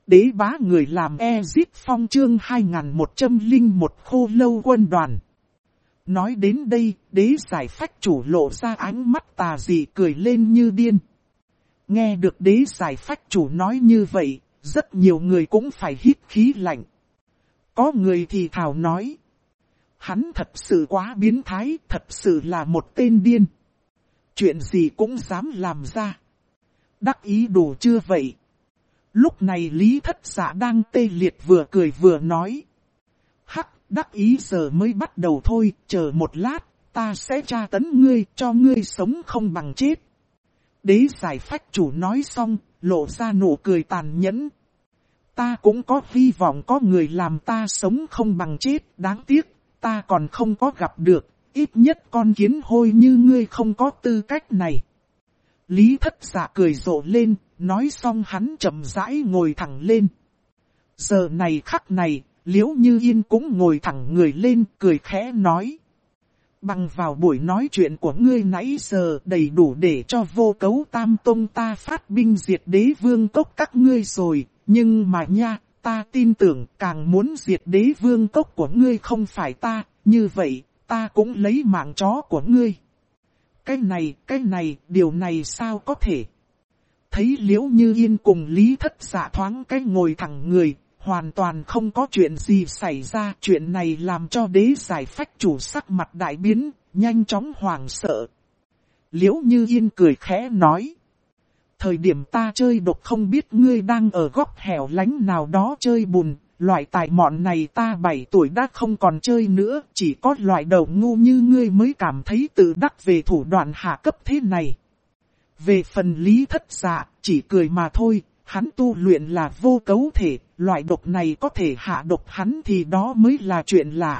Đế bá người làm Ezip Phong chương 2101 Khô Lâu quân đoàn. Nói đến đây, đế giải phách chủ lộ ra ánh mắt tà dị cười lên như điên. Nghe được đế giải phách chủ nói như vậy, rất nhiều người cũng phải hít khí lạnh. Có người thì thào nói. Hắn thật sự quá biến thái, thật sự là một tên điên. Chuyện gì cũng dám làm ra. Đắc ý đủ chưa vậy? Lúc này Lý Thất Dạ đang tê liệt vừa cười vừa nói. Hắc, đắc ý giờ mới bắt đầu thôi, chờ một lát, ta sẽ tra tấn ngươi, cho ngươi sống không bằng chết. Đế giải phách chủ nói xong, lộ ra nụ cười tàn nhẫn. Ta cũng có hy vọng có người làm ta sống không bằng chết, đáng tiếc, ta còn không có gặp được, ít nhất con kiến hôi như ngươi không có tư cách này. Lý Thất Dạ cười rộ lên, nói xong hắn chậm rãi ngồi thẳng lên. Giờ này khắc này, Liễu Như Yên cũng ngồi thẳng người lên, cười khẽ nói. Bằng vào buổi nói chuyện của ngươi nãy giờ đầy đủ để cho Vô Cấu Tam Tông ta phát binh diệt Đế Vương Cốc các ngươi rồi, nhưng mà nha, ta tin tưởng càng muốn diệt Đế Vương Cốc của ngươi không phải ta, như vậy, ta cũng lấy mạng chó của ngươi. Cái này, điều này sao có thể? Thấy Liễu Như Yên cùng Lý Thất Dạ thoáng cái ngồi thẳng người, hoàn toàn không có chuyện gì xảy ra. Chuyện này làm cho đế giải phách chủ sắc mặt đại biến, nhanh chóng hoảng sợ. Liễu Như Yên cười khẽ nói. Thời điểm ta chơi độc không biết ngươi đang ở góc hẻo lánh nào đó chơi bùn. Loại tài mọn này ta 7 tuổi đã không còn chơi nữa, chỉ có loại đầu ngu như ngươi mới cảm thấy tự đắc về thủ đoạn hạ cấp thế này. Về phần Lý Thất Dạ, chỉ cười mà thôi, hắn tu luyện là vô cấu thể, loại độc này có thể hạ độc hắn thì đó mới là chuyện lạ.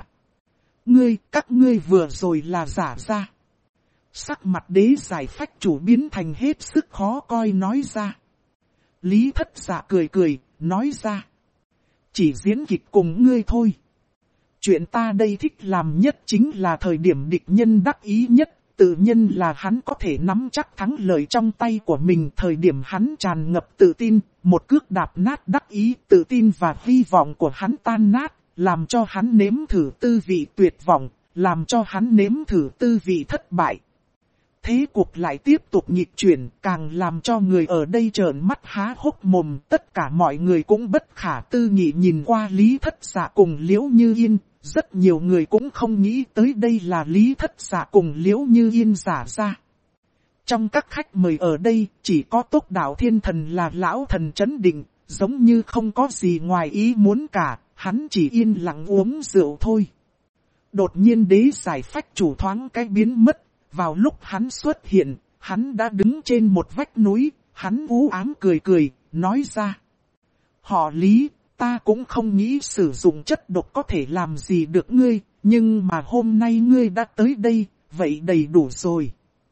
Các ngươi vừa rồi là giả ra. Sắc mặt đế giải phách chủ biến thành hết sức khó coi nói ra. Lý Thất Dạ cười, nói ra. Chỉ diễn kịch cùng ngươi thôi. Chuyện ta đây thích làm nhất chính là thời điểm địch nhân đắc ý nhất. Tự nhiên là hắn có thể nắm chắc thắng lợi trong tay của mình. Thời điểm hắn tràn ngập tự tin, một cước đạp nát đắc ý, tự tin và hy vọng của hắn tan nát. Làm cho hắn nếm thử tư vị tuyệt vọng, làm cho hắn nếm thử tư vị thất bại. Thế cuộc lại tiếp tục nghịch chuyển, càng làm cho người ở đây trợn mắt há hốc mồm. Tất cả mọi người cũng bất khả tư nghị nhìn qua Lý Thất Dạ cùng Liễu Như Yên. Rất nhiều người cũng không nghĩ tới đây là Lý Thất Dạ cùng Liễu Như Yên giả ra. Trong các khách mời ở đây, chỉ có Tốc Đạo Thiên Thần là lão thần trấn định, giống như không có gì ngoài ý muốn cả, hắn chỉ yên lặng uống rượu thôi. Đột nhiên đế giải phách chủ thoáng cái biến mất. Vào lúc hắn xuất hiện, hắn đã đứng trên một vách núi, hắn u ám cười, nói ra. Họ Lý, ta cũng không nghĩ sử dụng chất độc có thể làm gì được ngươi, nhưng mà hôm nay ngươi đã tới đây, vậy đầy đủ rồi.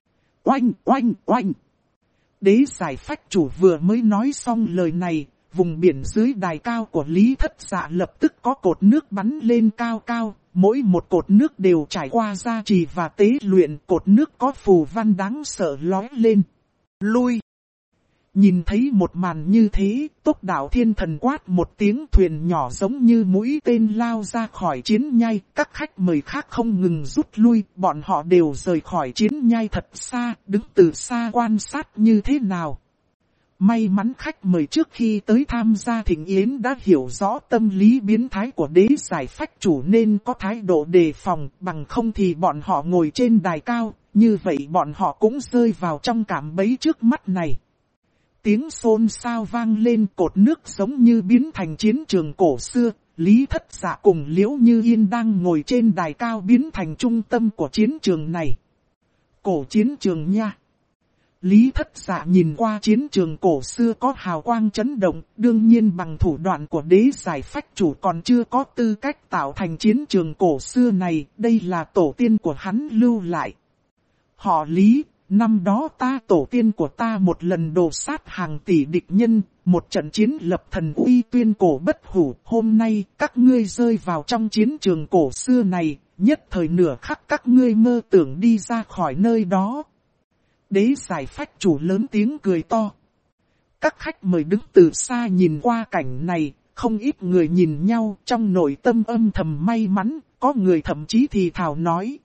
Oanh! Đế giải phách chủ vừa mới nói xong lời này, vùng biển dưới đài cao của Lý Thất Dạ lập tức có cột nước bắn lên cao cao. Mỗi một cột nước đều trải qua gia trì và tế luyện, cột nước có phù văn đáng sợ lói lên. Lui! Nhìn thấy một màn như thế, Tốc Đạo Thiên Thần quát một tiếng, thuyền nhỏ giống như mũi tên lao ra khỏi chiến nhai. Các khách mời khác không ngừng rút lui, bọn họ đều rời khỏi chiến nhai thật xa, đứng từ xa quan sát như thế nào. May mắn khách mời trước khi tới tham gia thịnh yến đã hiểu rõ tâm lý biến thái của đế giải phách chủ nên có thái độ đề phòng, bằng không thì bọn họ ngồi trên đài cao, như vậy bọn họ cũng rơi vào trong cạm bẫy trước mắt này. Tiếng xôn xao vang lên, cột nước giống như biến thành chiến trường cổ xưa, Lý Thất Dạ cùng Liễu Như Yên đang ngồi trên đài cao biến thành trung tâm của chiến trường này. Cổ chiến trường nha! Lý Thất Dạ nhìn qua chiến trường cổ xưa có hào quang chấn động, đương nhiên bằng thủ đoạn của đế giải phách chủ còn chưa có tư cách tạo thành chiến trường cổ xưa này, đây là tổ tiên của hắn lưu lại. Họ Lý, năm đó tổ tiên của ta một lần đổ sát hàng tỷ địch nhân, một trận chiến lập thần uy tuyên cổ bất hủ, hôm nay các ngươi rơi vào trong chiến trường cổ xưa này, nhất thời nửa khắc các ngươi mơ tưởng đi ra khỏi nơi đó. Đế giải phách chủ lớn tiếng cười to. Các khách mời đứng từ xa nhìn qua cảnh này, không ít người nhìn nhau trong nội tâm âm thầm may mắn, có người thậm chí thì thào nói.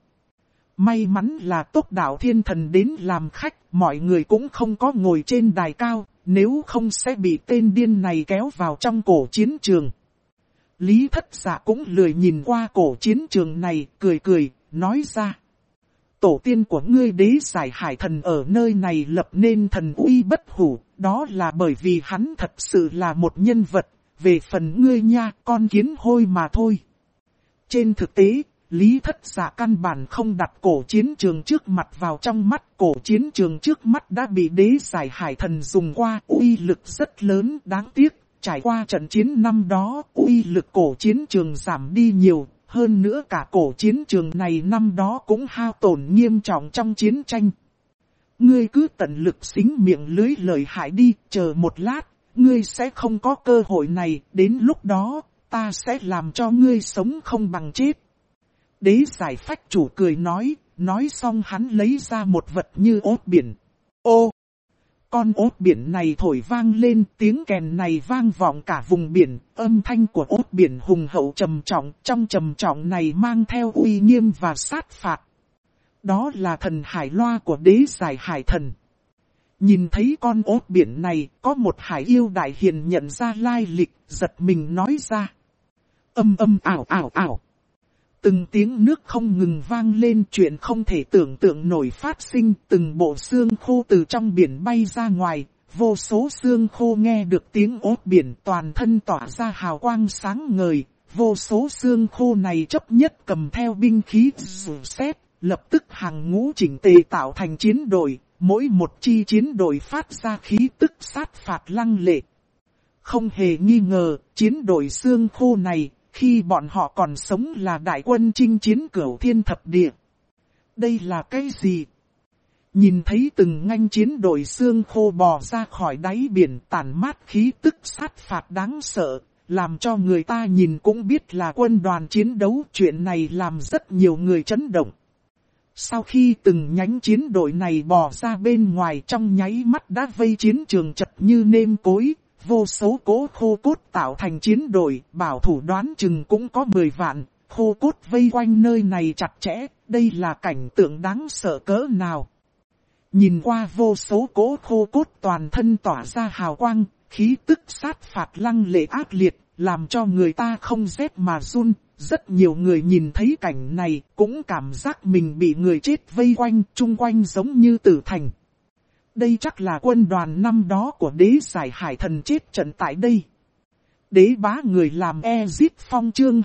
May mắn là Tốc Đạo Thiên Thần đến làm khách, mọi người cũng không có ngồi trên đài cao, nếu không sẽ bị tên điên này kéo vào trong cổ chiến trường. Lý Thất Dạ cũng lười nhìn qua cổ chiến trường này, cười cười, nói ra. Tổ tiên của ngươi Đế Giải Hải Thần ở nơi này lập nên thần uy bất hủ, đó là bởi vì hắn thật sự là một nhân vật, về phần ngươi nha, con kiến hôi mà thôi. Trên thực tế, Lý Thất Dạ căn bản không đặt cổ chiến trường trước mặt vào trong mắt, cổ chiến trường trước mắt đã bị Đế Giải Hải Thần dùng qua, uy lực rất lớn, đáng tiếc, trải qua trận chiến năm đó, uy lực cổ chiến trường giảm đi nhiều, hơn nữa cả cổ chiến trường này năm đó cũng hao tổn nghiêm trọng trong chiến tranh. Ngươi cứ tận lực xính miệng lưới lợi hại đi, chờ một lát, ngươi sẽ không có cơ hội này, đến lúc đó, ta sẽ làm cho ngươi sống không bằng chết. Đế Giải Phách Chủ cười nói xong hắn lấy ra một vật như ốt biển. Ô! Con ốt biển này thổi vang lên, tiếng kèn này vang vọng cả vùng biển, âm thanh của ốt biển hùng hậu trầm trọng, trong trầm trọng này mang theo uy nghiêm và sát phạt. Đó là thần hải loa của Đế Giải Hải Thần. Nhìn thấy con ốt biển này, có một hải yêu đại hiền nhận ra lai lịch, giật mình nói ra. Âm ảo ảo ảo. Từng tiếng nước không ngừng vang lên, chuyện không thể tưởng tượng nổi phát sinh, từng bộ xương khô từ trong biển bay ra ngoài, vô số xương khô nghe được tiếng ốt biển toàn thân tỏa ra hào quang sáng ngời, vô số xương khô này chấp nhất cầm theo binh khí rủ sét, lập tức hàng ngũ chỉnh tề tạo thành chiến đội, mỗi một chi chiến đội phát ra khí tức sát phạt lăng lệ. Không hề nghi ngờ, chiến đội xương khô này, khi bọn họ còn sống là đại quân chinh chiến Cửu Thiên Thập Địa. Đây là cái gì? Nhìn thấy từng nganh chiến đội xương khô bò ra khỏi đáy biển tản mát khí tức sát phạt đáng sợ, làm cho người ta nhìn cũng biết là quân đoàn chiến đấu. Chuyện này làm rất nhiều người chấn động. Sau khi từng nhánh chiến đội này bò ra bên ngoài trong nháy mắt đã vây chiến trường chật như nêm cối. Vô số cỗ khô cốt tạo thành chiến đội, bảo thủ đoán chừng cũng có 10 vạn, khô cốt vây quanh nơi này chặt chẽ, đây là cảnh tượng đáng sợ cỡ nào. Nhìn qua vô số cỗ khô cốt toàn thân tỏa ra hào quang, khí tức sát phạt lăng lệ ác liệt, làm cho người ta không rét mà run. Rất nhiều người nhìn thấy cảnh này, cũng cảm giác mình bị người chết vây quanh, chung quanh giống như tử thành. Đây chắc là quân đoàn năm đó của Đế Giải Hải Thần chết trận tại đây. Đế bá người làm Ezip Phong chương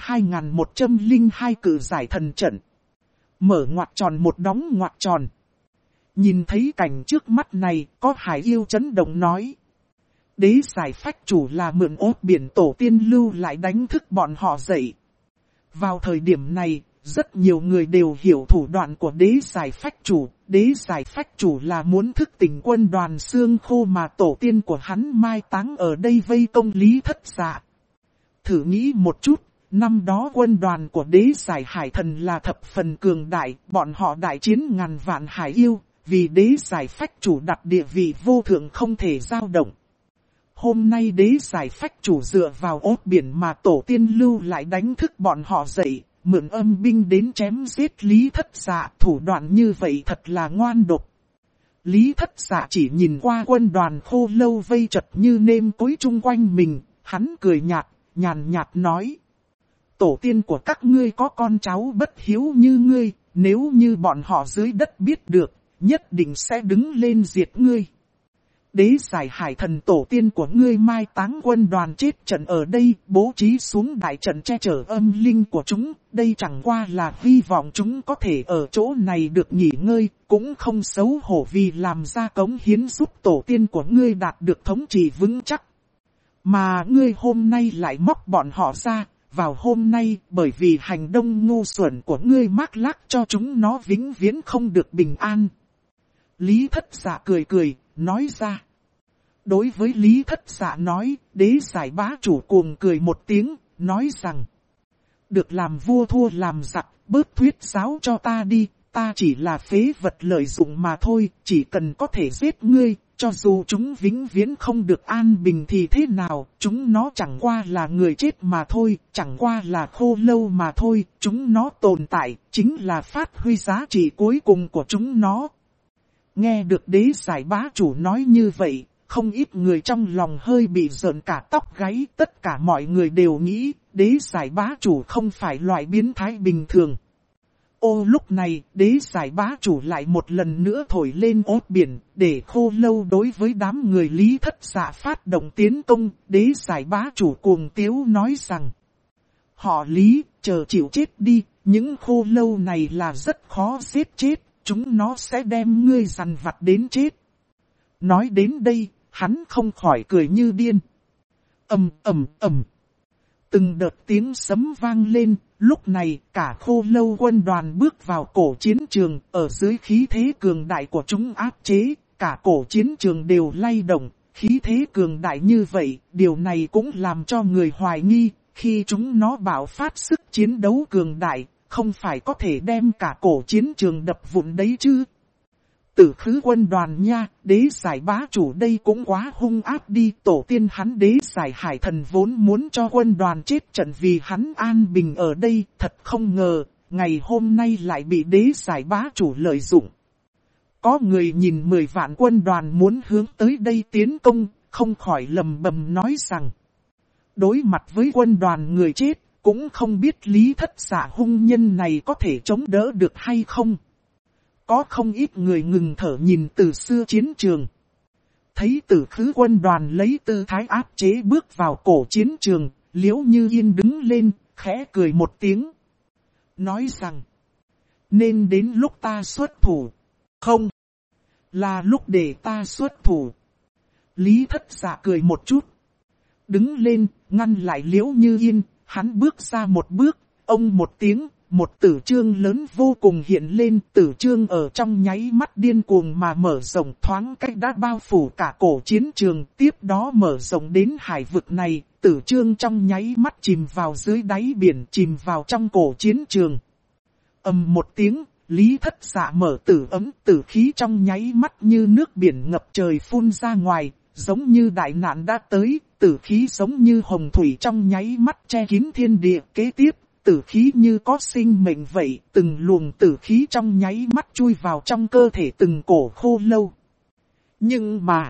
2102 cử giải thần trận. Mở ngoặc tròn một đóng ngoặc tròn. Nhìn thấy cảnh trước mắt này, có hải yêu chấn động nói. Đế Giải Phách Chủ là mượn ốt biển tổ tiên lưu lại đánh thức bọn họ dậy. Vào thời điểm này, rất nhiều người đều hiểu thủ đoạn của Đế Giải Phách Chủ. Đế Giải Phách Chủ là muốn thức tỉnh quân đoàn xương khô mà tổ tiên của hắn mai táng ở đây vây công Lý Thất Dạ. Thử nghĩ một chút, năm đó quân đoàn của Đế Giải Hải Thần là thập phần cường đại, bọn họ đại chiến ngàn vạn hải yêu, vì Đế Giải Phách Chủ đặt địa vị vô thượng không thể dao động. Hôm nay Đế Giải Phách Chủ dựa vào ốt biển mà tổ tiên lưu lại đánh thức bọn họ dậy. Mượn âm binh đến chém giết Lý Thất Dạ, thủ đoạn như vậy thật là ngoan độc. Lý Thất Dạ chỉ nhìn qua quân đoàn khô lâu vây chật như nêm cối chung quanh mình, hắn cười nhạt, nhàn nhạt nói. Tổ tiên của các ngươi có con cháu bất hiếu như ngươi, nếu như bọn họ dưới đất biết được, nhất định sẽ đứng lên diệt ngươi. Đế Giải Hải Thần tổ tiên của ngươi mai táng quân đoàn chết trận ở đây, bố trí xuống đại trận che chở âm linh của chúng, đây chẳng qua là hy vọng chúng có thể ở chỗ này được nghỉ ngơi, cũng không xấu hổ vì làm ra cống hiến giúp tổ tiên của ngươi đạt được thống trị vững chắc. Mà ngươi hôm nay lại móc bọn họ ra, vào hôm nay bởi vì hành động ngu xuẩn của ngươi mác lác cho chúng nó vĩnh viễn không được bình an. Lý Thất Dạ cười cười, nói ra. Đối với Lý Thất Dạ nói, Đế Giải Bá Chủ cuồng cười một tiếng, nói rằng. Được làm vua thua làm giặc, bớt thuyết giáo cho ta đi, ta chỉ là phế vật lợi dụng mà thôi, chỉ cần có thể giết ngươi, cho dù chúng vĩnh viễn không được an bình thì thế nào, chúng nó chẳng qua là người chết mà thôi, chẳng qua là khô lâu mà thôi, chúng nó tồn tại, chính là phát huy giá trị cuối cùng của chúng nó. Nghe được đế giải bá chủ nói như vậy, không ít người trong lòng hơi bị rợn cả tóc gáy, tất cả mọi người đều nghĩ, đế giải bá chủ không phải loại biến thái bình thường. Lúc này, đế giải bá chủ lại một lần nữa thổi lên ốt biển, để khô lâu đối với đám người Lý Thất Dạ phát động tiến công, đế giải bá chủ cuồng tiếu nói rằng, họ Lý, chờ chịu chết đi, những khô lâu này là rất khó giết chết, chúng nó sẽ đem ngươi dằn vặt đến chết. Nói đến đây, hắn không khỏi cười như điên. Ầm ầm ầm. Từng đợt tiếng sấm vang lên, lúc này cả khô lâu quân đoàn bước vào cổ chiến trường, ở dưới khí thế cường đại của chúng áp chế, cả cổ chiến trường đều lay động, khí thế cường đại như vậy, điều này cũng làm cho người hoài nghi, khi chúng nó bạo phát sức chiến đấu cường đại, không phải có thể đem cả cổ chiến trường đập vụn đấy chứ. Tử khứ quân đoàn nha, đế giải bá chủ đây cũng quá hung ác đi, tổ tiên hắn đế giải hải thần vốn muốn cho quân đoàn chết trận vì hắn an bình ở đây, thật không ngờ, ngày hôm nay lại bị đế giải bá chủ lợi dụng. Có người nhìn 10 vạn quân đoàn muốn hướng tới đây tiến công, không khỏi lầm bầm nói rằng, đối mặt với quân đoàn người chết, cũng không biết Lý Thất Dạ hung nhân này có thể chống đỡ được hay không. Có không ít người ngừng thở nhìn từ xưa chiến trường. Thấy Tử khứ quân đoàn lấy tư thái áp chế bước vào cổ chiến trường, Liễu Như Yên đứng lên, khẽ cười một tiếng. Nói rằng, nên đến lúc ta xuất thủ. Không, là lúc để ta xuất thủ. Lý Thất Dạ cười một chút. Đứng lên, ngăn lại Liễu Như Yên, hắn bước ra một bước, ông một tiếng. Một tử chương lớn vô cùng hiện lên, tử chương ở trong nháy mắt điên cuồng mà mở rộng thoáng cách đã bao phủ cả cổ chiến trường, tiếp đó mở rộng đến hải vực này, tử chương trong nháy mắt chìm vào dưới đáy biển, chìm vào trong cổ chiến trường. Ầm một tiếng, Lý Thất Dạ mở tử ấm, tử khí trong nháy mắt như nước biển ngập trời phun ra ngoài, giống như đại nạn đã tới, tử khí giống như hồng thủy trong nháy mắt che kín thiên địa. Kế tiếp, tử khí như có sinh mệnh vậy, từng luồng tử khí trong nháy mắt chui vào trong cơ thể từng cổ khô lâu. Nhưng mà,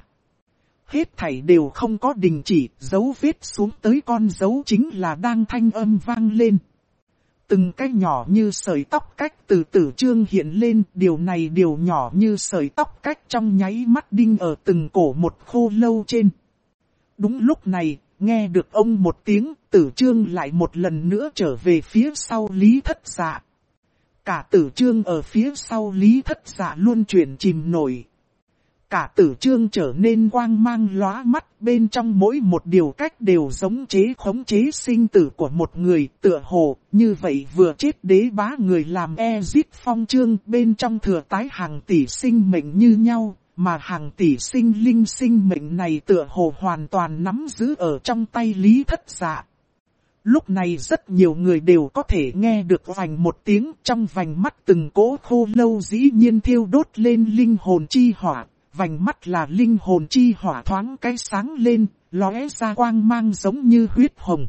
hết thảy đều không có đình chỉ, dấu vết xuống tới con dấu chính là đang thanh âm vang lên. Từng cái nhỏ như sợi tóc cách từ tử chương hiện lên, điều này điều nhỏ như sợi tóc cách trong nháy mắt đinh ở từng cổ một khô lâu trên. Đúng lúc này, nghe được ông một tiếng, tử chương lại một lần nữa trở về phía sau Lý Thất Dạ. Cả tử chương ở phía sau Lý Thất Dạ luôn chuyển chìm nổi. Cả tử chương trở nên quang mang lóa mắt, bên trong mỗi một điều cách đều giống khống chế sinh tử của một người, tựa hồ, như vậy vừa chết đế bá người làm Ezit Phong chương, bên trong thừa tái hàng tỷ sinh mệnh như nhau. Mà hàng tỷ sinh mệnh này tựa hồ hoàn toàn nắm giữ ở trong tay Lý Thất Dạ. Lúc này rất nhiều người đều có thể nghe được vành một tiếng, trong vành mắt từng cỗ khô lâu dĩ nhiên thiêu đốt lên linh hồn chi hỏa. Vành mắt là linh hồn chi hỏa thoáng cái sáng lên, lóe ra quang mang giống như huyết hồng.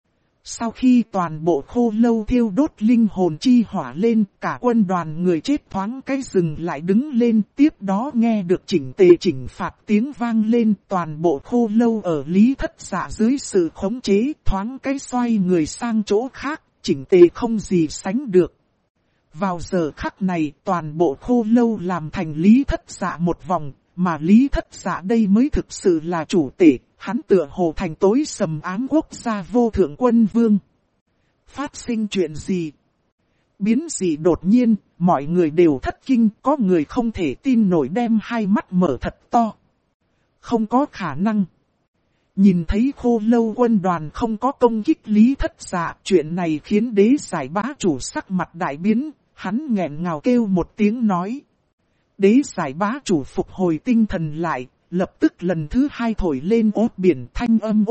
Sau khi toàn bộ khô lâu thiêu đốt linh hồn chi hỏa lên, cả quân đoàn người chết thoáng cái dừng lại đứng lên, tiếp đó nghe được chỉnh tề chỉnh phạt tiếng vang lên, toàn bộ khô lâu ở Lý Thất Dạ dưới sự khống chế, thoáng cái xoay người sang chỗ khác, chỉnh tề không gì sánh được. Vào giờ khắc này, toàn bộ khô lâu làm thành Lý Thất Dạ một vòng, mà Lý Thất Dạ đây mới thực sự là chủ tể. Hắn tựa hồ thành tối sầm ám quốc gia vô thượng quân vương. Phát sinh chuyện gì? Biến gì đột nhiên, mọi người đều thất kinh, có người không thể tin nổi đem hai mắt mở thật to. Không có khả năng. Nhìn thấy khô lâu quân đoàn không có công kích Lý Thất Dạ, chuyện này khiến đế giải bá chủ sắc mặt đại biến, hắn nghẹn ngào kêu một tiếng nói. Đế giải bá chủ phục hồi tinh thần lại. Lập tức lần thứ hai thổi lên ốt biển thanh âm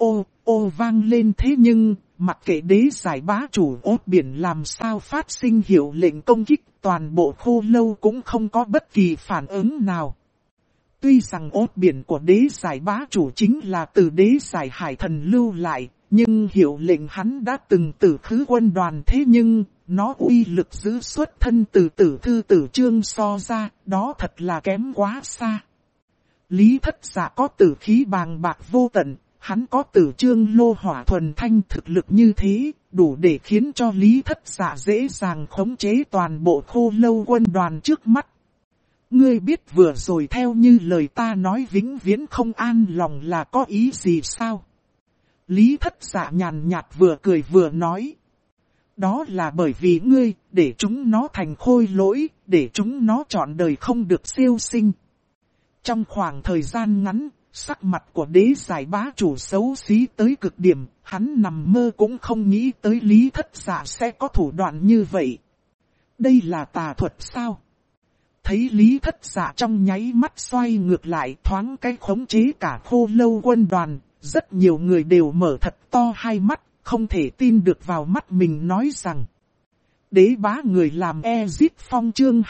ô vang lên, thế nhưng, mặc kệ đế giải bá chủ ốt biển làm sao phát sinh hiệu lệnh công kích, toàn bộ khô lâu cũng không có bất kỳ phản ứng nào. Tuy rằng ốt biển của đế giải bá chủ chính là từ đế giải hải thần lưu lại, nhưng hiệu lệnh hắn đã từng tử khứ quân đoàn, thế nhưng, nó uy lực giữ xuất thân từ tử thư tử chương so ra, đó thật là kém quá xa. Lý Thất Dạ có tử khí bàng bạc vô tận, hắn có tử chương lô hỏa thuần thanh, thực lực như thế, đủ để khiến cho Lý Thất Dạ dễ dàng khống chế toàn bộ Khô Lâu quân đoàn trước mắt. Ngươi biết vừa rồi theo như lời ta nói vĩnh viễn không an lòng là có ý gì sao? Lý Thất Dạ nhàn nhạt vừa cười vừa nói. Đó là bởi vì ngươi, để chúng nó thành khôi lỗi, để chúng nó trọn đời không được siêu sinh. Trong khoảng thời gian ngắn, sắc mặt của đế giải bá chủ xấu xí tới cực điểm, hắn nằm mơ cũng không nghĩ tới Lý Thất Dạ sẽ có thủ đoạn như vậy. Đây là tà thuật sao? Thấy Lý Thất Dạ trong nháy mắt xoay ngược lại, thoáng cái khống chế cả Khô Lâu quân đoàn, rất nhiều người đều mở thật to hai mắt, không thể tin được vào mắt mình, nói rằng đế bá người làm Ezic Phong chương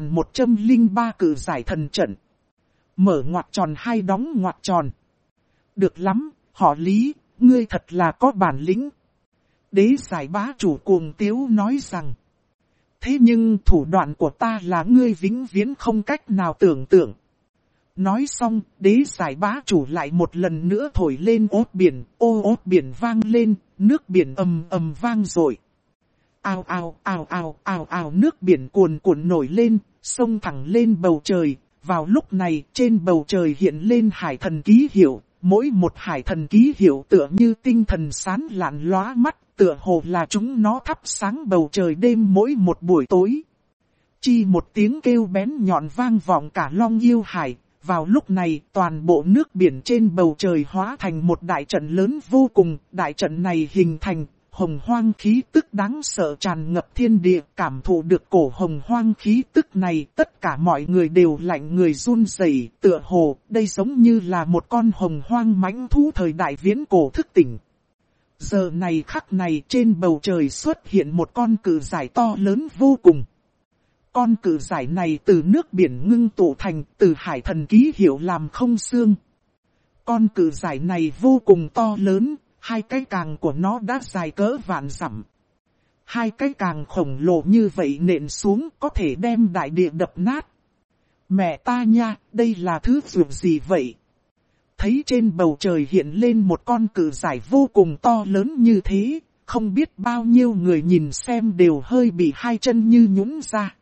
2103 cử giải thần trận. Mở ngoặc tròn hay đóng ngoặc tròn. Được lắm, họ Lý, ngươi thật là có bản lĩnh. Đế giải bá chủ cuồng tiếu nói rằng. Thế nhưng thủ đoạn của ta là ngươi vĩnh viễn không cách nào tưởng tượng. Nói xong, đế giải bá chủ lại một lần nữa thổi lên ốt biển, ốt biển vang lên, nước biển ầm ầm vang dội. Ào ào ào ào ào ào, nước biển cuồn cuộn nổi lên, xông thẳng lên bầu trời. Vào lúc này, trên bầu trời hiện lên hải thần ký hiệu, mỗi một hải thần ký hiệu tựa như tinh thần sáng lạn lóa mắt, tựa hồ là chúng nó thắp sáng bầu trời đêm mỗi một buổi tối. Chi một tiếng kêu bén nhọn vang vọng cả Long Yêu Hải, vào lúc này toàn bộ nước biển trên bầu trời hóa thành một đại trận lớn vô cùng, đại trận này hình thành. Hồng hoang khí tức đáng sợ tràn ngập thiên địa, cảm thụ được cổ hồng hoang khí tức này, tất cả mọi người đều lạnh người run rẩy, tựa hồ, đây giống như là một con hồng hoang mãnh thú thời đại viễn cổ thức tỉnh. Giờ này khắc này trên bầu trời xuất hiện một con cự giải to lớn vô cùng. Con cự giải này từ nước biển ngưng tụ thành, từ hải thần ký hiệu làm không xương. Con cự giải này vô cùng to lớn. Hai cái càng của nó đã dài cỡ vạn dặm. Hai cái càng khổng lồ như vậy nện xuống có thể đem đại địa đập nát. Mẹ ta nha, đây là thứ dược gì vậy? Thấy trên bầu trời hiện lên một con cự giải vô cùng to lớn như thế, không biết bao nhiêu người nhìn xem đều hơi bị hai chân như nhũn ra.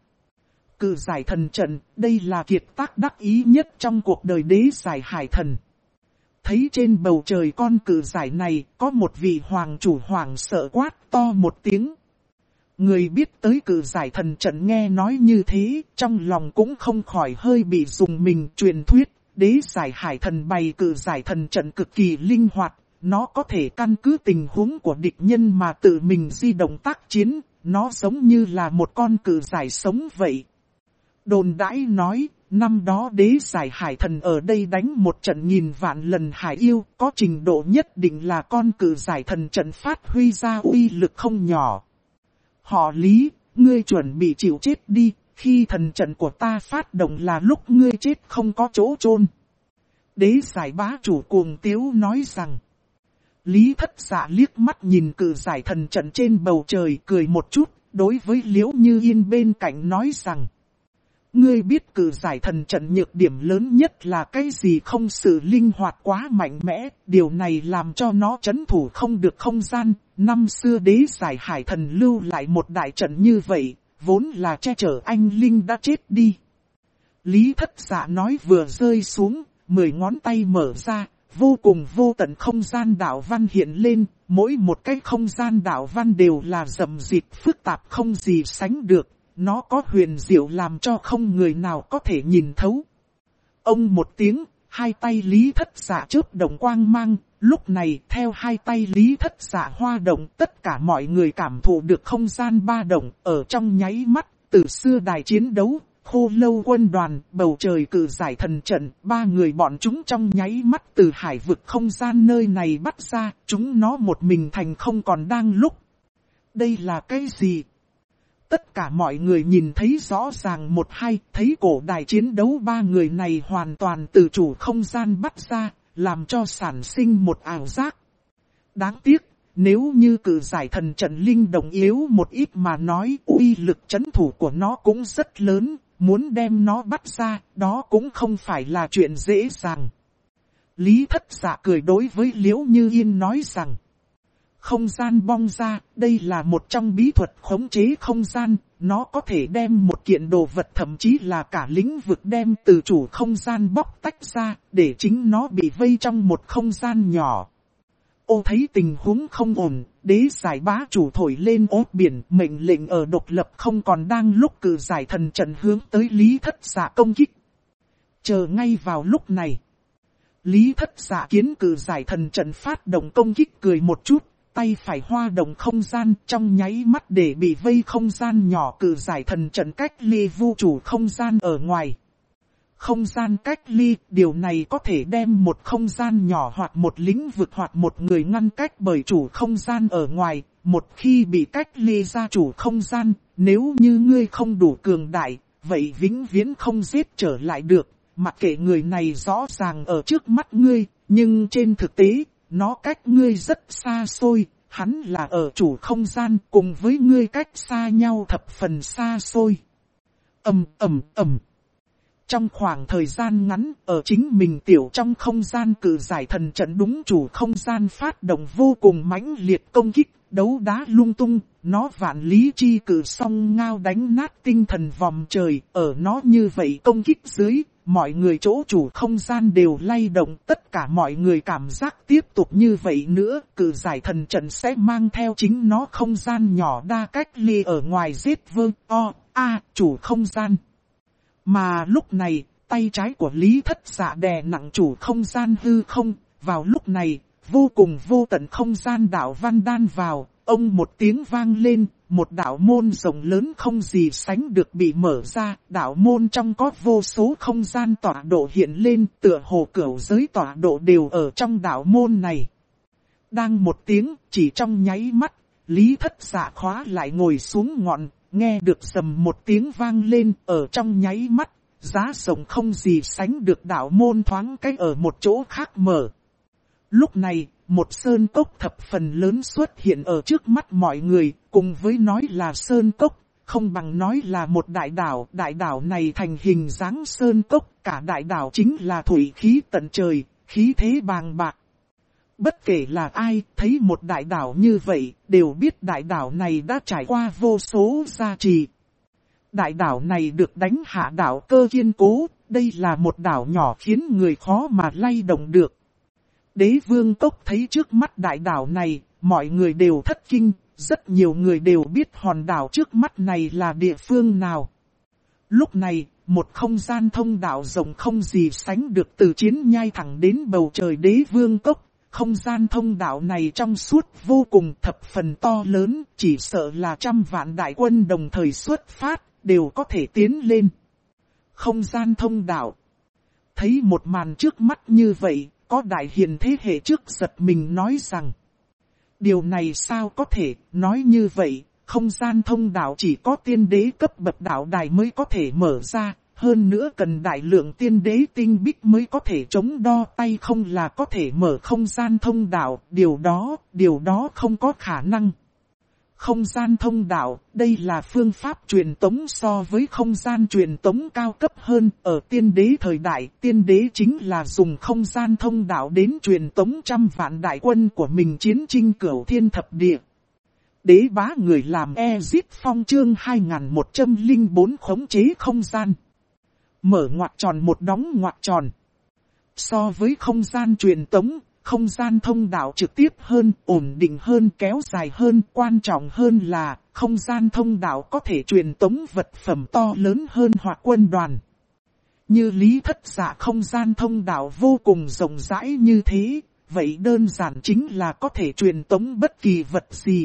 Cự giải thần trận, đây là kiệt tác đắc ý nhất trong cuộc đời đế giải hải thần. Thấy trên bầu trời con cự giải này có một vị hoàng chủ hoảng sợ quát to một tiếng. Người biết tới cự giải thần trận nghe nói như thế, trong lòng cũng không khỏi hơi bị rùng mình. Truyền thuyết, đế giải hải thần bày cự giải thần trận cực kỳ linh hoạt, nó có thể căn cứ tình huống của địch nhân mà tự mình di động tác chiến, nó giống như là một con cự giải sống vậy. Đồn đãi nói, năm đó đế giải hải thần ở đây đánh một trận nghìn vạn lần hải yêu, có trình độ nhất định là con cự giải thần trận phát huy ra uy lực không nhỏ. Họ Lý, ngươi chuẩn bị chịu chết đi, khi thần trận của ta phát động là lúc ngươi chết không có chỗ chôn. Đế giải bá chủ cuồng tiếu nói rằng. Lý Thất Dạ liếc mắt nhìn cự giải thần trận trên bầu trời cười một chút, đối với Liễu Như Yên bên cạnh nói rằng. Ngươi biết cự giải thần trận nhược điểm lớn nhất là cái gì không? Sự linh hoạt quá mạnh mẽ, điều này làm cho nó trấn thủ không được không gian. Năm xưa đế giải hải thần lưu lại một đại trận như vậy, vốn là che chở anh Linh đã chết đi. Lý Thất Dạ nói vừa rơi xuống, 10 ngón tay mở ra, vô cùng vô tận không gian đạo văn hiện lên, mỗi một cái không gian đạo văn đều là rậm rịt phức tạp không gì sánh được. Nó có huyền diệu làm cho không người nào có thể nhìn thấu. Ông một tiếng, hai tay Lý Thất Dạ chớp động quang mang, lúc này theo hai tay Lý Thất Dạ hoa động, tất cả mọi người cảm thụ được không gian ba động ở trong nháy mắt. Từ xưa đài chiến đấu, Khô Lâu quân đoàn, bầu trời cự giải thần trận, ba người bọn chúng trong nháy mắt từ hải vực không gian nơi này bắt ra, chúng nó một mình thành không còn đang lúc. Đây là cái gì? Tất cả mọi người nhìn thấy rõ ràng một hai, thấy cổ đài chiến đấu ba người này hoàn toàn từ chủ không gian bắt ra, làm cho sản sinh một ảo giác. Đáng tiếc, nếu như cự giải thần trận linh động yếu một ít mà nói, uy lực chấn thủ của nó cũng rất lớn, muốn đem nó bắt ra, đó cũng không phải là chuyện dễ dàng. Lý Thất Dạ cười đối với Liễu Như Yên nói rằng, không gian bong ra, đây là một trong bí thuật khống chế không gian, nó có thể đem một kiện đồ vật thậm chí là cả lĩnh vực đem từ chủ không gian bóc tách ra, để chính nó bị vây trong một không gian nhỏ. Ô thấy tình huống không ổn, đế giải bá chủ thổi lên ốt biển, mệnh lệnh ở độc lập không còn đang lúc cử giải thần trận hướng tới Lý Thất Dạ công kích. Chờ ngay vào lúc này, Lý Thất Dạ kiến cử giải thần trận phát động công kích cười một chút, tay phải hoa động không gian trong nháy mắt để bị vây không gian nhỏ cử giải thần trận cách ly vũ trụ không gian ở ngoài. Không gian cách ly, điều này có thể đem một không gian nhỏ hoặc một lĩnh vực hoặc một người ngăn cách bởi chủ không gian ở ngoài. Một khi bị cách ly ra chủ không gian, nếu như ngươi không đủ cường đại, vậy vĩnh viễn không giết trở lại được. Mặc kệ người này rõ ràng ở trước mắt ngươi, nhưng trên thực tế, nó cách ngươi rất xa xôi. Hắn là ở chủ không gian cùng với ngươi cách xa nhau thập phần xa xôi. Trong khoảng thời gian ngắn, ở chính mình tiểu trong không gian cử giải thần trận đúng chủ không gian phát động vô cùng mãnh liệt công kích, đấu đá lung tung, nó vạn lý chi cử song ngao đánh nát tinh thần vòm trời, ở nó như vậy công kích dưới, mọi người chỗ chủ không gian đều lay động, tất cả mọi người cảm giác tiếp tục như vậy nữa, cử giải thần trận sẽ mang theo chính nó không gian nhỏ đa cách ly ở ngoài giết chủ không gian. Mà lúc này, tay trái của Lý Thất Dạ đè nặng chủ không gian hư không, vào lúc này, vô cùng vô tận không gian đạo văn đan vào, ông một tiếng vang lên, một đạo môn rộng lớn không gì sánh được bị mở ra, đạo môn trong có vô số không gian tọa độ hiện lên, tựa hồ cửu giới tọa độ đều ở trong đạo môn này. Đang một tiếng, chỉ trong nháy mắt, Lý Thất Dạ khóa lại ngồi xuống ngọn, nghe được rầm một tiếng vang lên, ở trong nháy mắt, giá rộng không gì sánh được đạo môn thoáng cách ở một chỗ khác mở. Lúc này, một sơn cốc thập phần lớn xuất hiện ở trước mắt mọi người, cùng với nói là sơn cốc, không bằng nói là một đại đảo này thành hình dáng sơn cốc, cả đại đảo chính là thủy khí tận trời, khí thế bàng bạc. Bất kể là ai thấy một đại đảo như vậy, đều biết đại đảo này đã trải qua vô số gia trì. Đại đảo này được đánh hạ đảo cơ kiên cố, đây là một đảo nhỏ khiến người khó mà lay động được. Đế vương cốc thấy trước mắt đại đảo này, mọi người đều thất kinh, rất nhiều người đều biết hòn đảo trước mắt này là địa phương nào. Lúc này, một không gian thông đạo rộng không gì sánh được từ chiến nhai thẳng đến bầu trời đế vương cốc. Không gian thông đạo này trong suốt vô cùng thập phần to lớn, chỉ sợ là trăm vạn đại quân đồng thời xuất phát, đều có thể tiến lên. Không gian thông đạo. Thấy một màn trước mắt như vậy, có đại hiền thế hệ trước giật mình nói rằng. Điều này sao có thể, nói như vậy, không gian thông đạo chỉ có tiên đế cấp bậc đạo đài mới có thể mở ra. Hơn nữa cần đại lượng tiên đế tinh bích mới có thể chống đo tay không là có thể mở không gian thông đạo, điều đó không có khả năng. Không gian thông đạo, đây là phương pháp truyền tống so với không gian truyền tống cao cấp hơn, ở tiên đế thời đại, tiên đế chính là dùng không gian thông đạo đến truyền tống trăm vạn đại quân của mình chiến chinh cửu thiên thập địa. Đế bá người làm Ezit Phong chương 2104 khống chế không gian. Mở ngoặc tròn một đóng ngoặc tròn. So với không gian truyền tống, không gian thông đạo trực tiếp hơn, ổn định hơn, kéo dài hơn, quan trọng hơn là không gian thông đạo có thể truyền tống vật phẩm to lớn hơn hoặc quân đoàn. Như Lý Thất Dạ không gian thông đạo vô cùng rộng rãi như thế, vậy đơn giản chính là có thể truyền tống bất kỳ vật gì.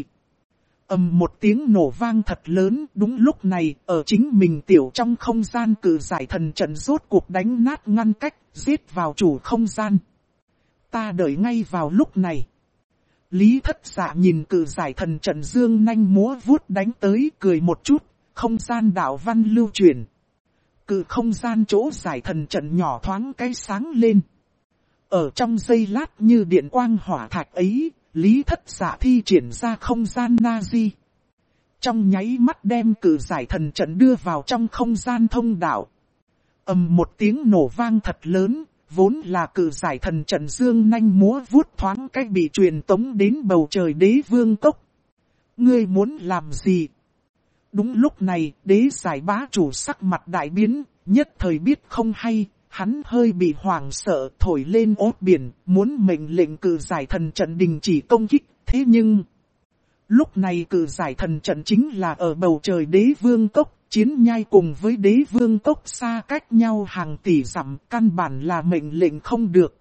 Một tiếng nổ vang thật lớn, đúng lúc này, ở chính mình tiểu trong không gian cử giải thần trận rốt cuộc đánh nát ngăn cách, giết vào chủ không gian. Ta đợi ngay vào lúc này. Lý Thất Dạ nhìn cử giải thần trận dương nanh múa vuốt đánh tới, cười một chút, không gian đạo văn lưu truyền. Cự không gian chỗ giải thần trận nhỏ thoáng cái sáng lên. Ở trong giây lát như điện quang hỏa thạch ấy, Lý Thất Dạ thi triển ra không gian Nazi. Trong nháy mắt đem cự giải thần trận đưa vào trong không gian thông đạo. Ầm một tiếng nổ vang thật lớn, vốn là cự giải thần trận dương nanh múa vuốt thoáng cách bị truyền tống đến bầu trời đế vương cốc. Ngươi muốn làm gì? Đúng lúc này, đế giải bá chủ sắc mặt đại biến, nhất thời biết không hay, hắn hơi bị hoảng sợ thổi lên ốt biển, muốn mệnh lệnh cự giải thần trận đình chỉ công kích, thế nhưng... Lúc này cự giải thần trận chính là ở bầu trời đế vương cốc, chiến nhai cùng với đế vương cốc xa cách nhau hàng tỷ dặm, căn bản là mệnh lệnh không được.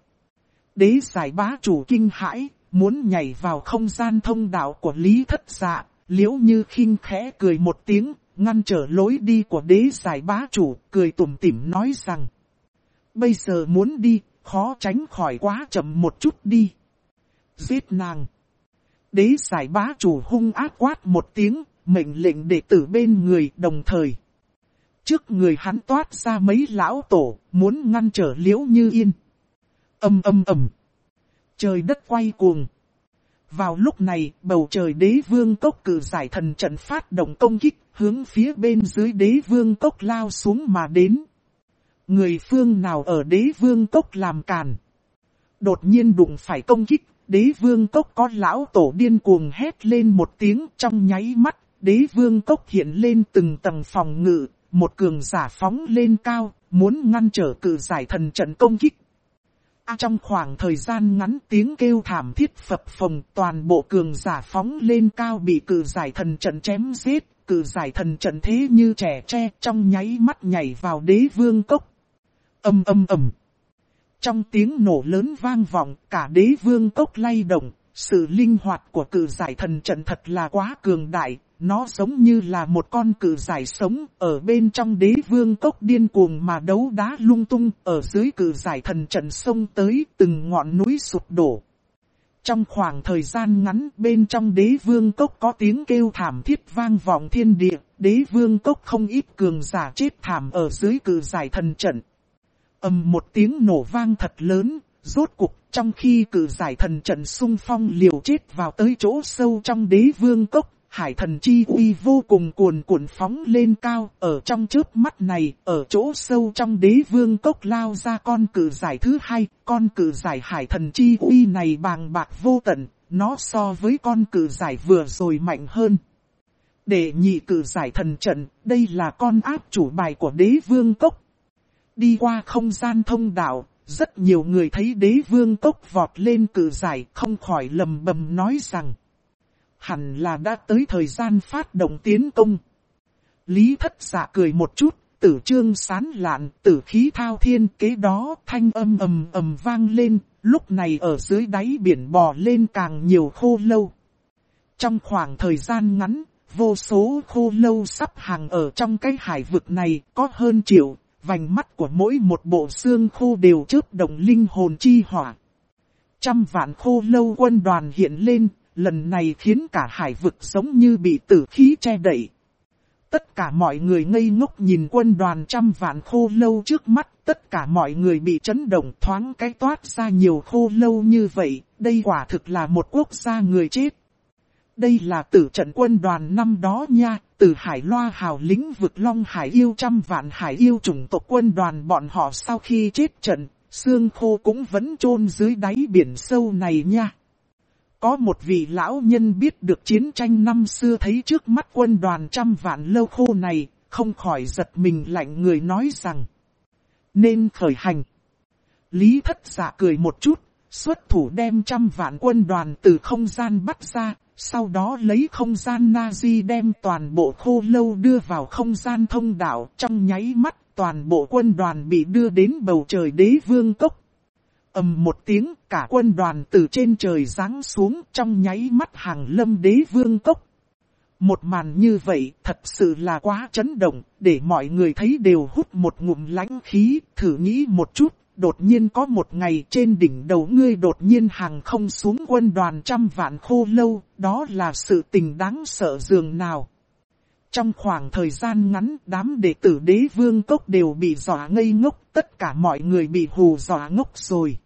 Đế giải bá chủ kinh hãi, muốn nhảy vào không gian thông đạo của Lý Thất Dạ, Liễu Như khinh khẽ cười một tiếng, ngăn trở lối đi của đế giải bá chủ, cười tủm tỉm nói rằng: bây giờ muốn đi, khó tránh khỏi quá chậm một chút đi. Giết nàng. Đế giải bá chủ hung ác quát một tiếng, mệnh lệnh đệ tử bên người đồng thời. Trước người hắn toát ra mấy lão tổ, muốn ngăn trở Liễu Như Yên. Ầm ầm ầm. Trời đất quay cuồng. Vào lúc này, bầu trời đế vương cốc cự giải thần trận phát động công kích, hướng phía bên dưới đế vương cốc lao xuống mà đến. Người phương nào ở đế vương cốc làm càn. Đột nhiên đụng phải công kích, đế vương cốc có lão tổ điên cuồng hét lên một tiếng, trong nháy mắt, đế vương cốc hiện lên từng tầng phòng ngự, một cường giả phóng lên cao, muốn ngăn trở cự giải thần trận công kích. Trong khoảng thời gian ngắn tiếng kêu thảm thiết phập phồng, toàn bộ cường giả phóng lên cao bị cự giải thần trận chém giết, cự giải thần trận thế như trẻ tre trong nháy mắt nhảy vào đế vương cốc. Ầm ầm ầm. Trong tiếng nổ lớn vang vọng, cả đế vương cốc lay động, sự linh hoạt của cự giải thần trận thật là quá cường đại, nó giống như là một con cự giải sống, ở bên trong đế vương cốc điên cuồng mà đấu đá lung tung, ở dưới cự giải thần trận xông tới từng ngọn núi sụp đổ. Trong khoảng thời gian ngắn bên trong đế vương cốc có tiếng kêu thảm thiết vang vọng thiên địa, đế vương cốc không ít cường giả chết thảm ở dưới cự giải thần trận. Ầm một tiếng nổ vang thật lớn, rốt cục trong khi cự giải thần trận xung phong liều chết vào tới chỗ sâu trong đế vương cốc, hải thần chi uy vô cùng cuồn cuộn phóng lên cao, ở trong chớp mắt này, ở chỗ sâu trong đế vương cốc lao ra con cự giải thứ hai, con cự giải hải thần chi uy này bàng bạc vô tận, nó so với con cự giải vừa rồi mạnh hơn. Đệ nhị cự giải thần trận, đây là con áp chủ bài của đế vương cốc. Đi qua không gian thông đạo, rất nhiều người thấy đế vương cốc vọt lên cự giải, không khỏi lầm bầm nói rằng hẳn là đã tới thời gian phát động tiến công. Lý Thất Dạ cười một chút, tử trương sán lạn, tử khí thao thiên, kế đó thanh âm ầm ầm vang lên, lúc này ở dưới đáy biển bò lên càng nhiều khô lâu. Trong khoảng thời gian ngắn, vô số khô lâu sắp hàng ở trong cái hải vực này, có hơn triệu, vành mắt của mỗi một bộ xương khô đều chớp động linh hồn chi hỏa. Trăm vạn khô lâu quân đoàn hiện lên, lần này khiến cả hải vực giống như bị tử khí che đậy. Tất cả mọi người ngây ngốc nhìn quân đoàn trăm vạn khô lâu trước mắt, tất cả mọi người bị chấn động thoáng cái toát ra nhiều khô lâu như vậy, đây quả thực là một quốc gia người chết. Đây là tử trận quân đoàn năm đó nha, từ Hải Loa Hào lĩnh vực Long Hải yêu trăm vạn hải yêu chủng tộc quân đoàn bọn họ sau khi chết trận, xương khô cũng vẫn chôn dưới đáy biển sâu này nha. Có một vị lão nhân biết được chiến tranh năm xưa thấy trước mắt quân đoàn trăm vạn lâu khô này, không khỏi giật mình lạnh người nói rằng nên khởi hành. Lý Thất Dạ cười một chút, xuất thủ đem trăm vạn quân đoàn từ không gian bắt ra, sau đó lấy không gian Nazi đem toàn bộ khô lâu đưa vào không gian thông đạo, trong nháy mắt toàn bộ quân đoàn bị đưa đến bầu trời đế vương cốc. Ầm một tiếng, cả quân đoàn từ trên trời giáng xuống, trong nháy mắt hàng lâm đế vương cốc. Một màn như vậy thật sự là quá chấn động, để mọi người thấy đều hút một ngụm lãnh khí, thử nghĩ một chút. Đột nhiên có một ngày trên đỉnh đầu ngươi đột nhiên hàng không xuống quân đoàn trăm vạn khô lâu, đó là sự tình đáng sợ dường nào. Trong khoảng thời gian ngắn, đám đệ tử Đế Vương Cốc đều bị dọa ngây ngốc, tất cả mọi người bị hù dọa ngốc rồi.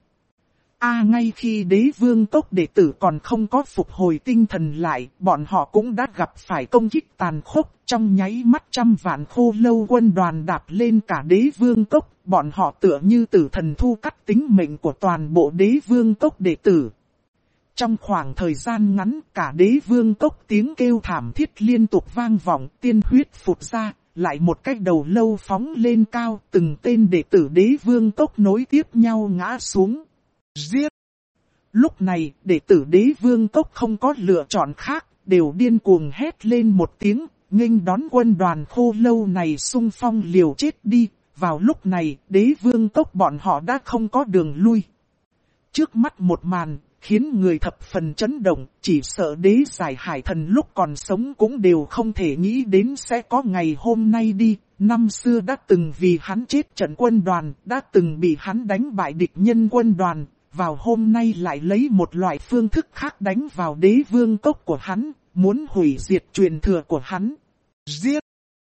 Ngay khi Đế Vương Cốc đệ tử còn không có phục hồi tinh thần lại, bọn họ cũng đã gặp phải công kích tàn khốc, trong nháy mắt trăm vạn khô lâu quân đoàn đạp lên cả Đế Vương Cốc, bọn họ tựa như tử thần thu cắt tính mệnh của toàn bộ Đế Vương Cốc đệ tử. Trong khoảng thời gian ngắn, cả Đế Vương Cốc tiếng kêu thảm thiết liên tục vang vọng, tiên huyết phụt ra, lại một cái đầu lâu phóng lên cao, từng tên đệ tử Đế Vương Cốc nối tiếp nhau ngã xuống. Giết! Lúc này, đệ tử Đế Vương Cốc không có lựa chọn khác, đều điên cuồng hét lên một tiếng, nghênh đón quân đoàn khô lâu này xung phong liều chết đi. Vào lúc này, Đế Vương Cốc bọn họ đã không có đường lui. Trước mắt một màn, khiến người thập phần chấn động, chỉ sợ Đế Giải Hải Thần lúc còn sống cũng đều không thể nghĩ đến sẽ có ngày hôm nay đi. Năm xưa đã từng vì hắn chết trận quân đoàn, đã từng bị hắn đánh bại địch nhân quân đoàn, vào hôm nay lại lấy một loại phương thức khác đánh vào Đế Vương Cốc của hắn, muốn hủy diệt truyền thừa của hắn. Giết!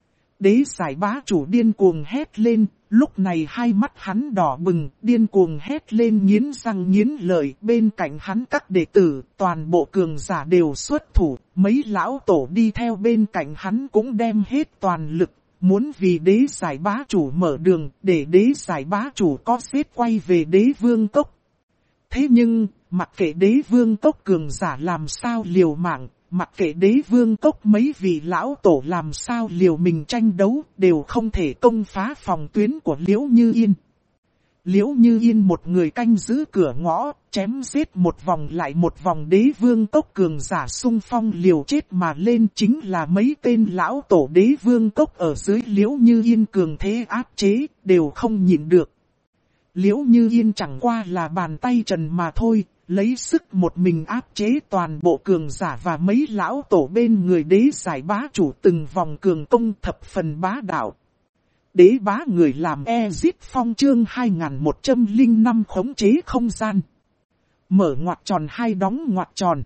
Đế Giải bá chủ điên cuồng hét lên, lúc này hai mắt hắn đỏ bừng, điên cuồng hét lên nghiến răng nghiến lợi, bên cạnh hắn các đệ tử, toàn bộ cường giả đều xuất thủ, mấy lão tổ đi theo bên cạnh hắn cũng đem hết toàn lực, muốn vì Đế Giải bá chủ mở đường, để Đế Giải bá chủ có xếp quay về Đế Vương Cốc. Thế nhưng, mặc kệ Đế Vương Cốc cường giả làm sao liều mạng, mặc kệ Đế Vương Cốc mấy vị lão tổ làm sao liều mình tranh đấu, đều không thể công phá phòng tuyến của Liễu Như Yên. Liễu Như Yên một người canh giữ cửa ngõ, chém giết một vòng lại một vòng Đế Vương Cốc cường giả xung phong liều chết mà lên, chính là mấy tên lão tổ Đế Vương Cốc ở dưới Liễu Như Yên cường thế áp chế, đều không nhịn được. Liễu Như Yên chẳng qua là bàn tay trần mà thôi, lấy sức một mình áp chế toàn bộ cường giả và mấy lão tổ bên người Đế Giải bá chủ từng vòng cường công thập phần bá đạo. Đế bá người làm Giết Phong chương 2105 khống chế không gian. Mở ngoặc tròn hai đóng ngoặc tròn.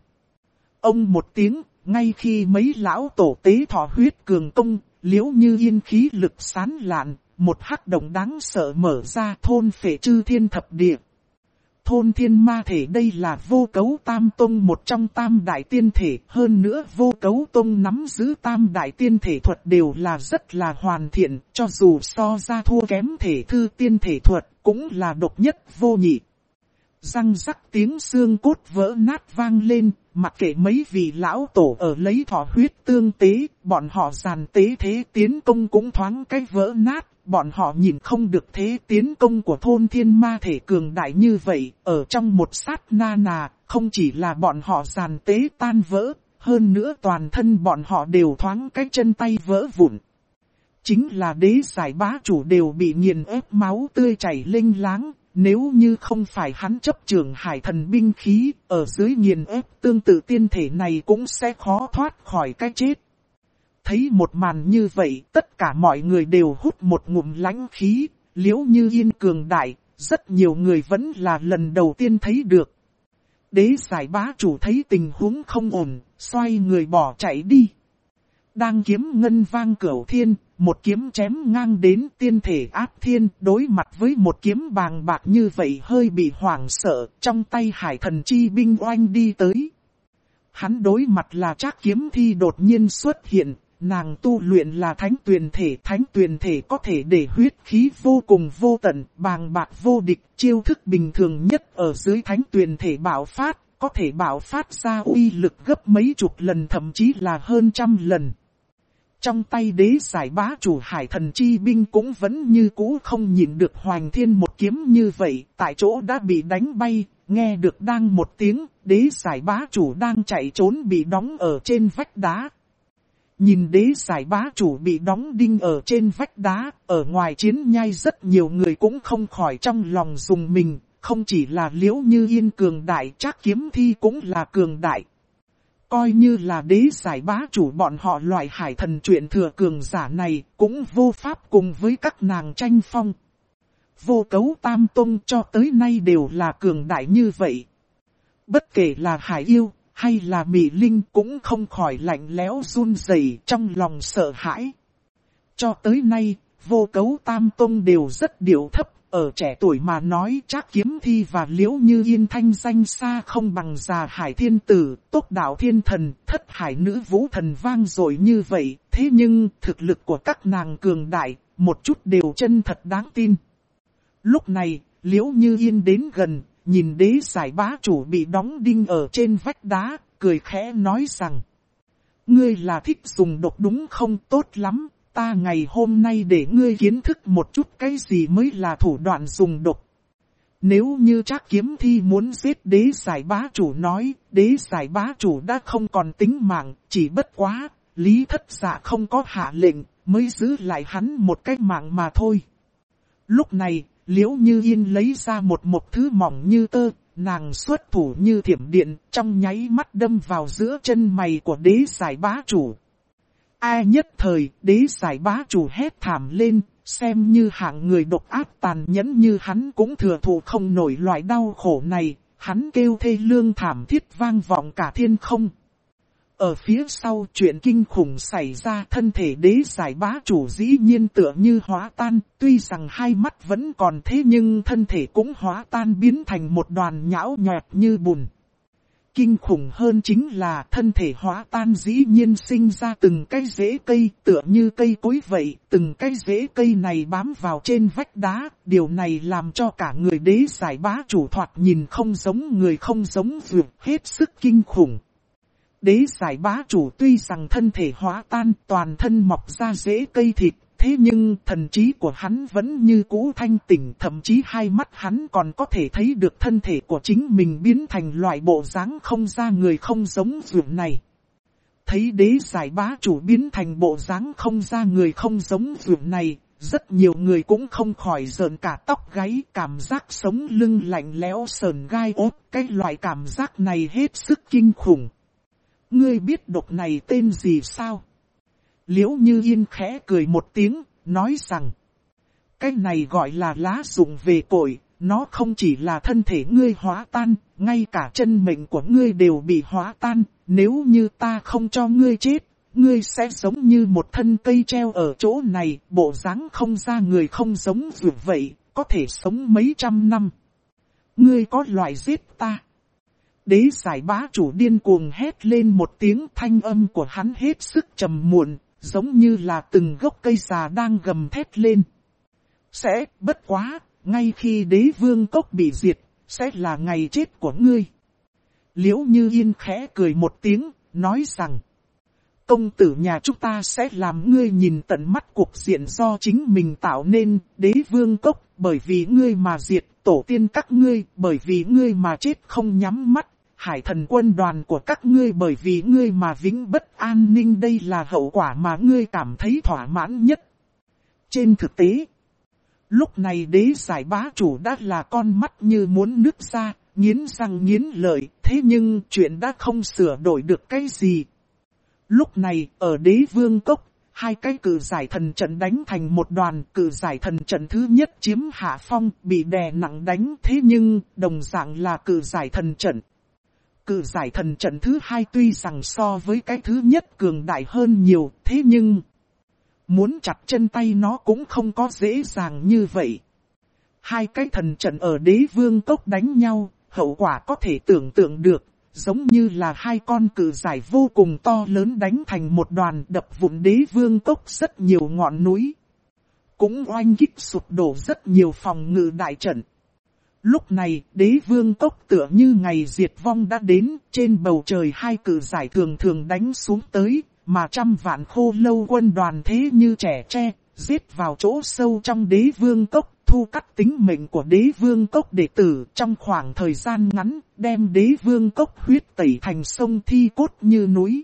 Ông một tiếng, ngay khi mấy lão tổ tế thọ huyết cường công, Liễu Như Yên khí lực sán lạn, một hắc động đáng sợ mở ra thôn phệ chư thiên thập địa. Thôn thiên ma thể đây là Vô Cấu Tam Tông một trong tam đại tiên thể, hơn nữa Vô Cấu Tông nắm giữ tam đại tiên thể thuật đều là rất là hoàn thiện, cho dù so ra thua kém thể thư tiên thể thuật, cũng là độc nhất vô nhị. Răng rắc tiếng xương cốt vỡ nát vang lên, mặc kệ mấy vị lão tổ ở lấy thọ huyết tương tế, bọn họ giàn tế thế tiến công cũng thoáng cái vỡ nát. Bọn họ nhìn không được thế tiến công của thôn thiên ma thể cường đại như vậy, ở trong một sát na nà, không chỉ là bọn họ giàn tế tan vỡ, hơn nữa toàn thân bọn họ đều thoáng cái chân tay vỡ vụn. Chính là Đế Giải bá chủ đều bị nghiền ép máu tươi chảy lênh láng, nếu như không phải hắn chấp trưởng hải thần binh khí, ở dưới nghiền ép tương tự tiên thể này cũng sẽ khó thoát khỏi cái chết. Thấy một màn như vậy, tất cả mọi người đều hút một ngụm lãnh khí, Liễu Như Yên cường đại, rất nhiều người vẫn là lần đầu tiên thấy được. Đế Giải bá chủ thấy tình huống không ổn, xoay người bỏ chạy đi. Đang kiếm ngân vang cửu thiên, một kiếm chém ngang đến tiên thể áp thiên, đối mặt với một kiếm bàng bạc như vậy hơi bị hoảng sợ, trong tay hải thần chi binh oanh đi tới. Hắn đối mặt là Trác Kiếm Thi đột nhiên xuất hiện. Nàng tu luyện là thánh tuyền thể có thể để huyết khí vô cùng vô tận, bàng bạc vô địch, chiêu thức bình thường nhất ở dưới thánh tuyền thể bạo phát, có thể bạo phát ra uy lực gấp mấy chục lần thậm chí là hơn trăm lần. Trong tay Đế Giải bá chủ hải thần chi binh cũng vẫn như cũ không nhịn được hoành thiên một kiếm như vậy, tại chỗ đã bị đánh bay, nghe được đang một tiếng, Đế Giải bá chủ đang chạy trốn bị đóng ở trên vách đá. Nhìn Đế Giải bá chủ bị đóng đinh ở trên vách đá, ở ngoài chiến nhai rất nhiều người cũng không khỏi trong lòng dùng mình, không chỉ là Liễu Như Yên cường đại, Trác Kiếm Thi cũng là cường đại. Coi như là Đế Giải bá chủ bọn họ loại hải thần truyện thừa cường giả này, cũng vô pháp cùng với các nàng tranh phong. Vô Cấu Tam Tông cho tới nay đều là cường đại như vậy. Bất kể là hải yêu, hay là Mị Linh cũng không khỏi lạnh lẽo run rẩy trong lòng sợ hãi. Cho tới nay, Vô Cấu Tam Tông đều rất điệu thấp, ở trẻ tuổi mà nói Trác Kiếm Thi và Liễu Như Yên thanh danh xa không bằng Già Hải Thiên Tử, Tốc Đạo Thiên Thần, Thất Hải Nữ Vũ Thần vang dội như vậy, thế nhưng thực lực của các nàng cường đại, một chút đều chân thật đáng tin. Lúc này, Liễu Như Yên đến gần, nhìn Đế Giải Bá Chủ bị đóng đinh ở trên vách đá, cười khẽ nói rằng: ngươi là thích dùng độc đúng không? Tốt lắm, ta ngày hôm nay để ngươi kiến thức một chút cái gì mới là thủ đoạn dùng độc. Nếu như Trác Kiếm Thi muốn giết Đế Giải Bá Chủ nói, Đế Giải Bá Chủ đã không còn tính mạng, chỉ bất quá, Lý Thất Dạ không có hạ lệnh, mới giữ lại hắn một cái mạng mà thôi. Lúc này, Liễu Như Yên lấy ra một thứ mỏng như tơ, nàng xuất thủ như thiểm điện, trong nháy mắt đâm vào giữa chân mày của Đế Giải Bá Chủ. Ai nhất thời, Đế Giải Bá Chủ hét thảm lên, xem như hạng người độc ác tàn nhẫn như hắn cũng thừa thụ không nổi loại đau khổ này, hắn kêu thê lương thảm thiết vang vọng cả thiên không. Ở phía sau chuyện kinh khủng xảy ra, thân thể Đế Giải Bá Chủ dĩ nhiên tựa như hóa tan, tuy rằng hai mắt vẫn còn thế nhưng thân thể cũng hóa tan biến thành một đoàn nhão nhọt như bùn. Kinh khủng hơn chính là thân thể hóa tan dĩ nhiên sinh ra từng cái rễ cây tựa như cây cối vậy, từng cái rễ cây này bám vào trên vách đá, điều này làm cho cả người Đế Giải Bá Chủ thoạt nhìn không giống người không giống vượt hết sức kinh khủng. Đế Giải Bá Chủ tuy rằng thân thể hóa tan toàn thân mọc ra rễ cây thịt, thế nhưng thần trí của hắn vẫn như cũ thanh tỉnh, thậm chí hai mắt hắn còn có thể thấy được thân thể của chính mình biến thành loại bộ dáng không ra người không giống vượt này. Thấy Đế Giải Bá Chủ biến thành bộ dáng không ra người không giống vượt này, rất nhiều người cũng không khỏi rợn cả tóc gáy, cảm giác sống lưng lạnh lẽo sờn gai ốt, cái loại cảm giác này hết sức kinh khủng. Ngươi biết độc này tên gì sao? Liễu Như Yên khẽ cười một tiếng, nói rằng: cái này gọi là lá dụng về cội, nó không chỉ là thân thể ngươi hóa tan, ngay cả chân mệnh của ngươi đều bị hóa tan, nếu như ta không cho ngươi chết, ngươi sẽ giống như một thân cây treo ở chỗ này, bộ dáng không ra người không giống dù vậy, có thể sống mấy trăm năm. Ngươi có loại giết ta. Đế Giải Bá Chủ điên cuồng hét lên một tiếng, thanh âm của hắn hết sức trầm muộn, giống như là từng gốc cây già đang gầm thét lên. Sẽ bất quá, ngay khi Đế Vương Cốc bị diệt, sẽ là ngày chết của ngươi. Liễu Như Yên khẽ cười một tiếng, nói rằng: công tử nhà chúng ta sẽ làm ngươi nhìn tận mắt cuộc diện do chính mình tạo nên, Đế Vương Cốc, bởi vì ngươi mà diệt, tổ tiên các ngươi, bởi vì ngươi mà chết không nhắm mắt, Hải Thần quân đoàn của các ngươi bởi vì ngươi mà vĩnh bất an ninh, đây là hậu quả mà ngươi cảm thấy thỏa mãn nhất. Trên thực tế, lúc này Đế Giải Bá Chủ đã là con mắt như muốn nứt ra, nghiến răng nghiến lợi, thế nhưng chuyện đã không sửa đổi được cái gì. Lúc này, ở Đế Vương Cốc, hai cái cự giải thần trận đánh thành một đoàn, cự giải thần trận thứ nhất chiếm hạ phong, bị đè nặng đánh, thế nhưng, đồng dạng là cự giải thần trận. Cự giải thần trận thứ hai tuy rằng so với cái thứ nhất cường đại hơn nhiều, thế nhưng muốn chặt chân tay nó cũng không có dễ dàng như vậy. Hai cái thần trận ở Đế Vương Cốc đánh nhau, hậu quả có thể tưởng tượng được, giống như là hai con cự giải vô cùng to lớn đánh thành một đoàn, đập vụn Đế Vương Cốc rất nhiều ngọn núi. Cũng oanh kích sụp đổ rất nhiều phòng ngự đại trận. Lúc này, Đế Vương Cốc tựa như ngày diệt vong đã đến, trên bầu trời hai cự giải thường thường đánh xuống tới, mà trăm vạn khô lâu quân đoàn thế như trẻ tre, giết vào chỗ sâu trong Đế Vương Cốc, thu cắt tính mệnh của Đế Vương Cốc đệ tử trong khoảng thời gian ngắn, đem Đế Vương Cốc huyết tẩy thành sông thi cốt như núi.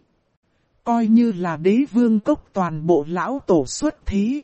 Coi như là Đế Vương Cốc toàn bộ lão tổ xuất thí,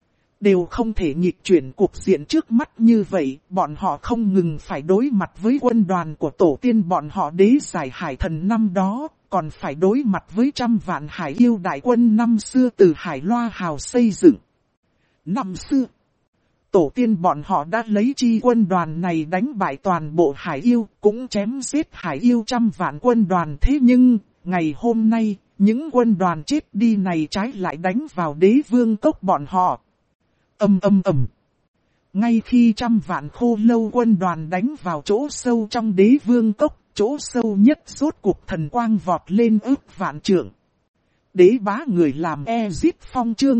đều không thể nghịch chuyển cuộc diện trước mắt như vậy, bọn họ không ngừng phải đối mặt với quân đoàn của tổ tiên bọn họ Đế Giải Hải Thần năm đó, còn phải đối mặt với trăm vạn hải yêu đại quân năm xưa từ Hải Loa Hào xây dựng. Năm xưa, Tổ tiên bọn họ đã lấy chi quân đoàn này đánh bại toàn bộ hải yêu, cũng chém giết hải yêu trăm vạn quân đoàn. Thế nhưng, ngày hôm nay, những quân đoàn chết đi này trái lại đánh vào đế vương cốc bọn họ. Ầm ầm ầm. Ngay khi trăm vạn khô lâu quân đoàn đánh vào chỗ sâu trong đế vương cốc, chỗ sâu nhất rốt cuộc thần quang vọt lên ước vạn trượng. Đế bá người làm Ezit Phong chương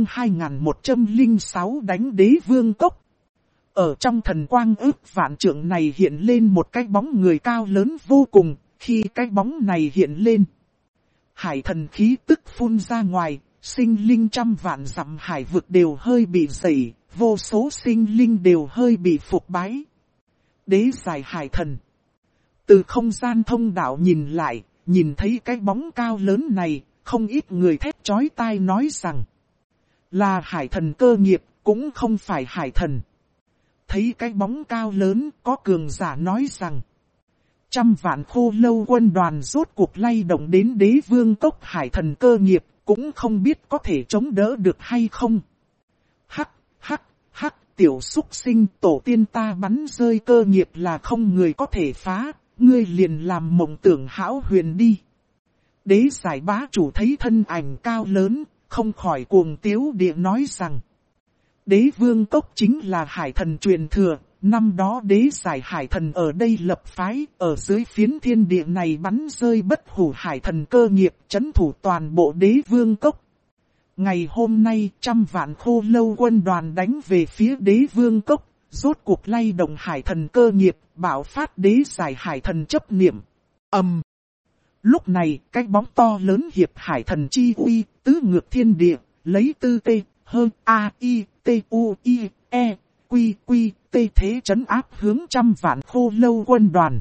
2106 đánh đế vương cốc. Ở trong thần quang ước vạn trượng này hiện lên một cái bóng người cao lớn vô cùng, khi cái bóng này hiện lên. Hải thần khí tức phun ra ngoài, sinh linh trăm vạn dặm hải vực đều hơi bị dày, vô số sinh linh đều hơi bị phục bái. Đế giải hải thần. Từ không gian thông đạo nhìn lại, nhìn thấy cái bóng cao lớn này, không ít người thét chói tai nói rằng là hải thần cơ nghiệp, cũng không phải hải thần. Thấy cái bóng cao lớn, có cường giả nói rằng trăm vạn khô lâu quân đoàn rốt cuộc lay động đến đế vương cốc hải thần cơ nghiệp, cũng không biết có thể chống đỡ được hay không. Hắc, hắc, hắc, tiểu súc sinh, tổ tiên ta bắn rơi cơ nghiệp là không người có thể phá, ngươi liền làm mộng tưởng hão huyền đi. Đế giải bá chủ thấy thân ảnh cao lớn, không khỏi cuồng tiếu địa nói rằng đế vương cốc chính là hải thần truyền thừa. Năm đó đế giải hải thần ở đây lập phái, ở dưới phiến thiên địa này bắn rơi bất hủ hải thần cơ nghiệp, trấn thủ toàn bộ đế vương cốc. Ngày hôm nay, trăm vạn khô lâu quân đoàn đánh về phía đế vương cốc, rốt cuộc lay động hải thần cơ nghiệp, bạo phát đế giải hải thần chấp niệm. Lúc này, cái bóng to lớn hiệp hải thần chi uy, tứ ngược thiên địa, lấy tư tê, hơn a i t u i e, quy quy tê thế trấn áp hướng trăm vạn khô lâu quân đoàn.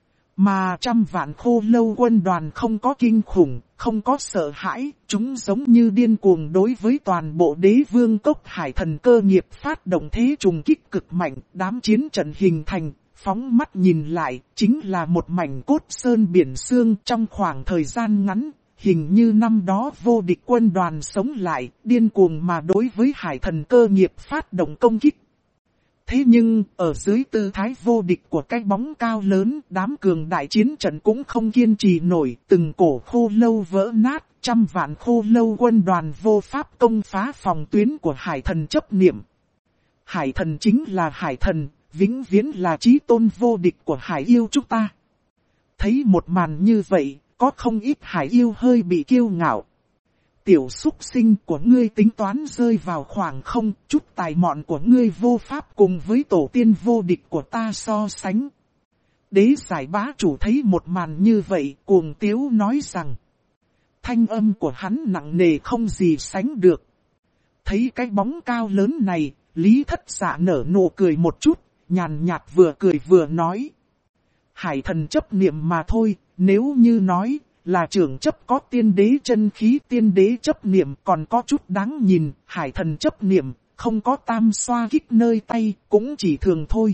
Mà trăm vạn khô lâu quân đoàn không có kinh khủng, không có sợ hãi, chúng giống như điên cuồng đối với toàn bộ đế vương cốc hải thần cơ nghiệp phát động thế trùng kích cực mạnh, đám chiến trận hình thành, phóng mắt nhìn lại, chính là một mảnh cốt sơn biển xương trong khoảng thời gian ngắn. Hình như năm đó vô địch quân đoàn sống lại, điên cuồng mà đối với hải thần cơ nghiệp phát động công kích. Thế nhưng, ở dưới tư thái vô địch của cái bóng cao lớn, đám cường đại chiến trận cũng không kiên trì nổi, từng cổ khô lâu vỡ nát, trăm vạn khô lâu quân đoàn vô pháp công phá phòng tuyến của hải thần chấp niệm. Hải thần chính là hải thần, vĩnh viễn là chí tôn vô địch của hải yêu chúng ta. Thấy một màn như vậy, có không ít hải yêu hơi bị kiêu ngạo. Tiểu súc sinh của ngươi tính toán rơi vào khoảng không, chút tài mọn của ngươi vô pháp cùng với tổ tiên vô địch của ta so sánh. Đế giải bá chủ thấy một màn như vậy, cuồng tiếu nói rằng thanh âm của hắn nặng nề không gì sánh được. Thấy cái bóng cao lớn này, Lý Thất Dạ nở nụ cười một chút, nhàn nhạt vừa cười vừa nói. Hải thần chấp niệm mà thôi, nếu như nói là trưởng chấp có tiên đế chân khí, tiên đế chấp niệm còn có chút đáng nhìn, hải thần chấp niệm không có tam xoa kích nơi tay, cũng chỉ thường thôi.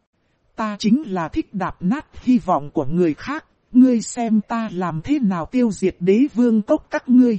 Ta chính là thích đạp nát hy vọng của người khác, ngươi xem ta làm thế nào tiêu diệt đế vương cốc các ngươi.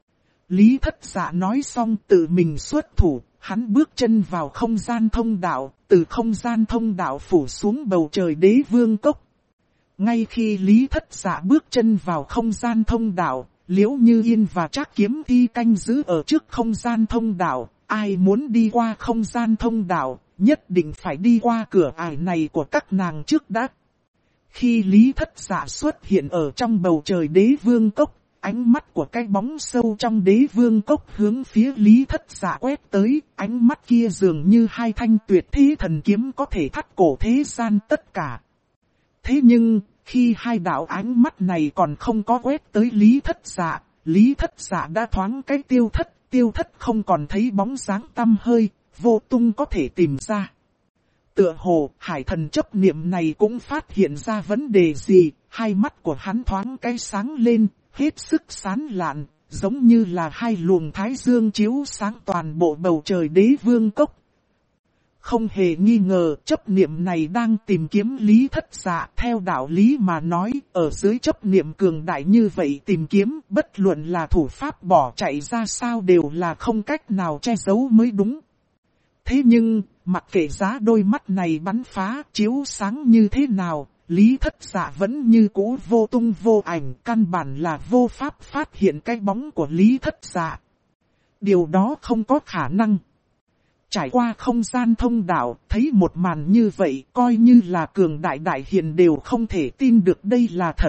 Lý Thất Dạ nói xong tự mình xuất thủ, hắn bước chân vào không gian thông đạo, từ không gian thông đạo phủ xuống bầu trời đế vương cốc. Ngay khi Lý Thất Dạ bước chân vào không gian thông đạo, Liễu Như Yên và Trác Kiếm Thi canh giữ ở trước không gian thông đạo. Ai muốn đi qua không gian thông đạo, nhất định phải đi qua cửa ải này của các nàng trước đã. Khi Lý Thất Dạ xuất hiện ở trong bầu trời đế vương cốc, ánh mắt của cái bóng sâu trong đế vương cốc hướng phía Lý Thất Dạ quét tới, ánh mắt kia dường như hai thanh tuyệt thế thần kiếm có thể thắt cổ thế gian tất cả. Thế nhưng, khi hai đạo ánh mắt này còn không có quét tới Lý Thất Dạ đã thoáng cái tiêu thất không còn thấy bóng dáng tăm hơi, vô tung có thể tìm ra. Tựa hồ, hải thần chấp niệm này cũng phát hiện ra vấn đề gì, hai mắt của hắn thoáng cái sáng lên, hết sức sáng lạn, giống như là hai luồng thái dương chiếu sáng toàn bộ bầu trời đế vương cốc. Không hề nghi ngờ, chấp niệm này đang tìm kiếm Lý Thất Dạ. Theo đạo lý mà nói, ở dưới chấp niệm cường đại như vậy tìm kiếm, bất luận là thủ pháp bỏ chạy ra sao đều là không cách nào che giấu mới đúng. Thế nhưng, mặc kệ giá đôi mắt này bắn phá chiếu sáng như thế nào, Lý Thất Dạ vẫn như cũ vô tung vô ảnh, căn bản là vô pháp phát hiện cái bóng của Lý Thất Dạ. Điều đó không có khả năng. Trải qua không gian thông đạo, thấy một màn như vậy, coi như là cường đại đại hiền đều không thể tin được đây là thật.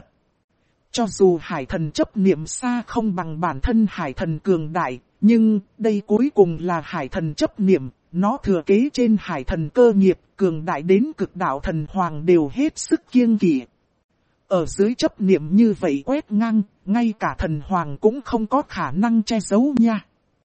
Cho dù hải thần chấp niệm xa không bằng bản thân hải thần cường đại, nhưng đây cuối cùng là hải thần chấp niệm, nó thừa kế trên hải thần cơ nghiệp, cường đại đến cực đạo thần hoàng đều hết sức kiêng kỵ. Ở dưới chấp niệm như vậy quét ngang, ngay cả thần hoàng cũng không có khả năng che giấu nha.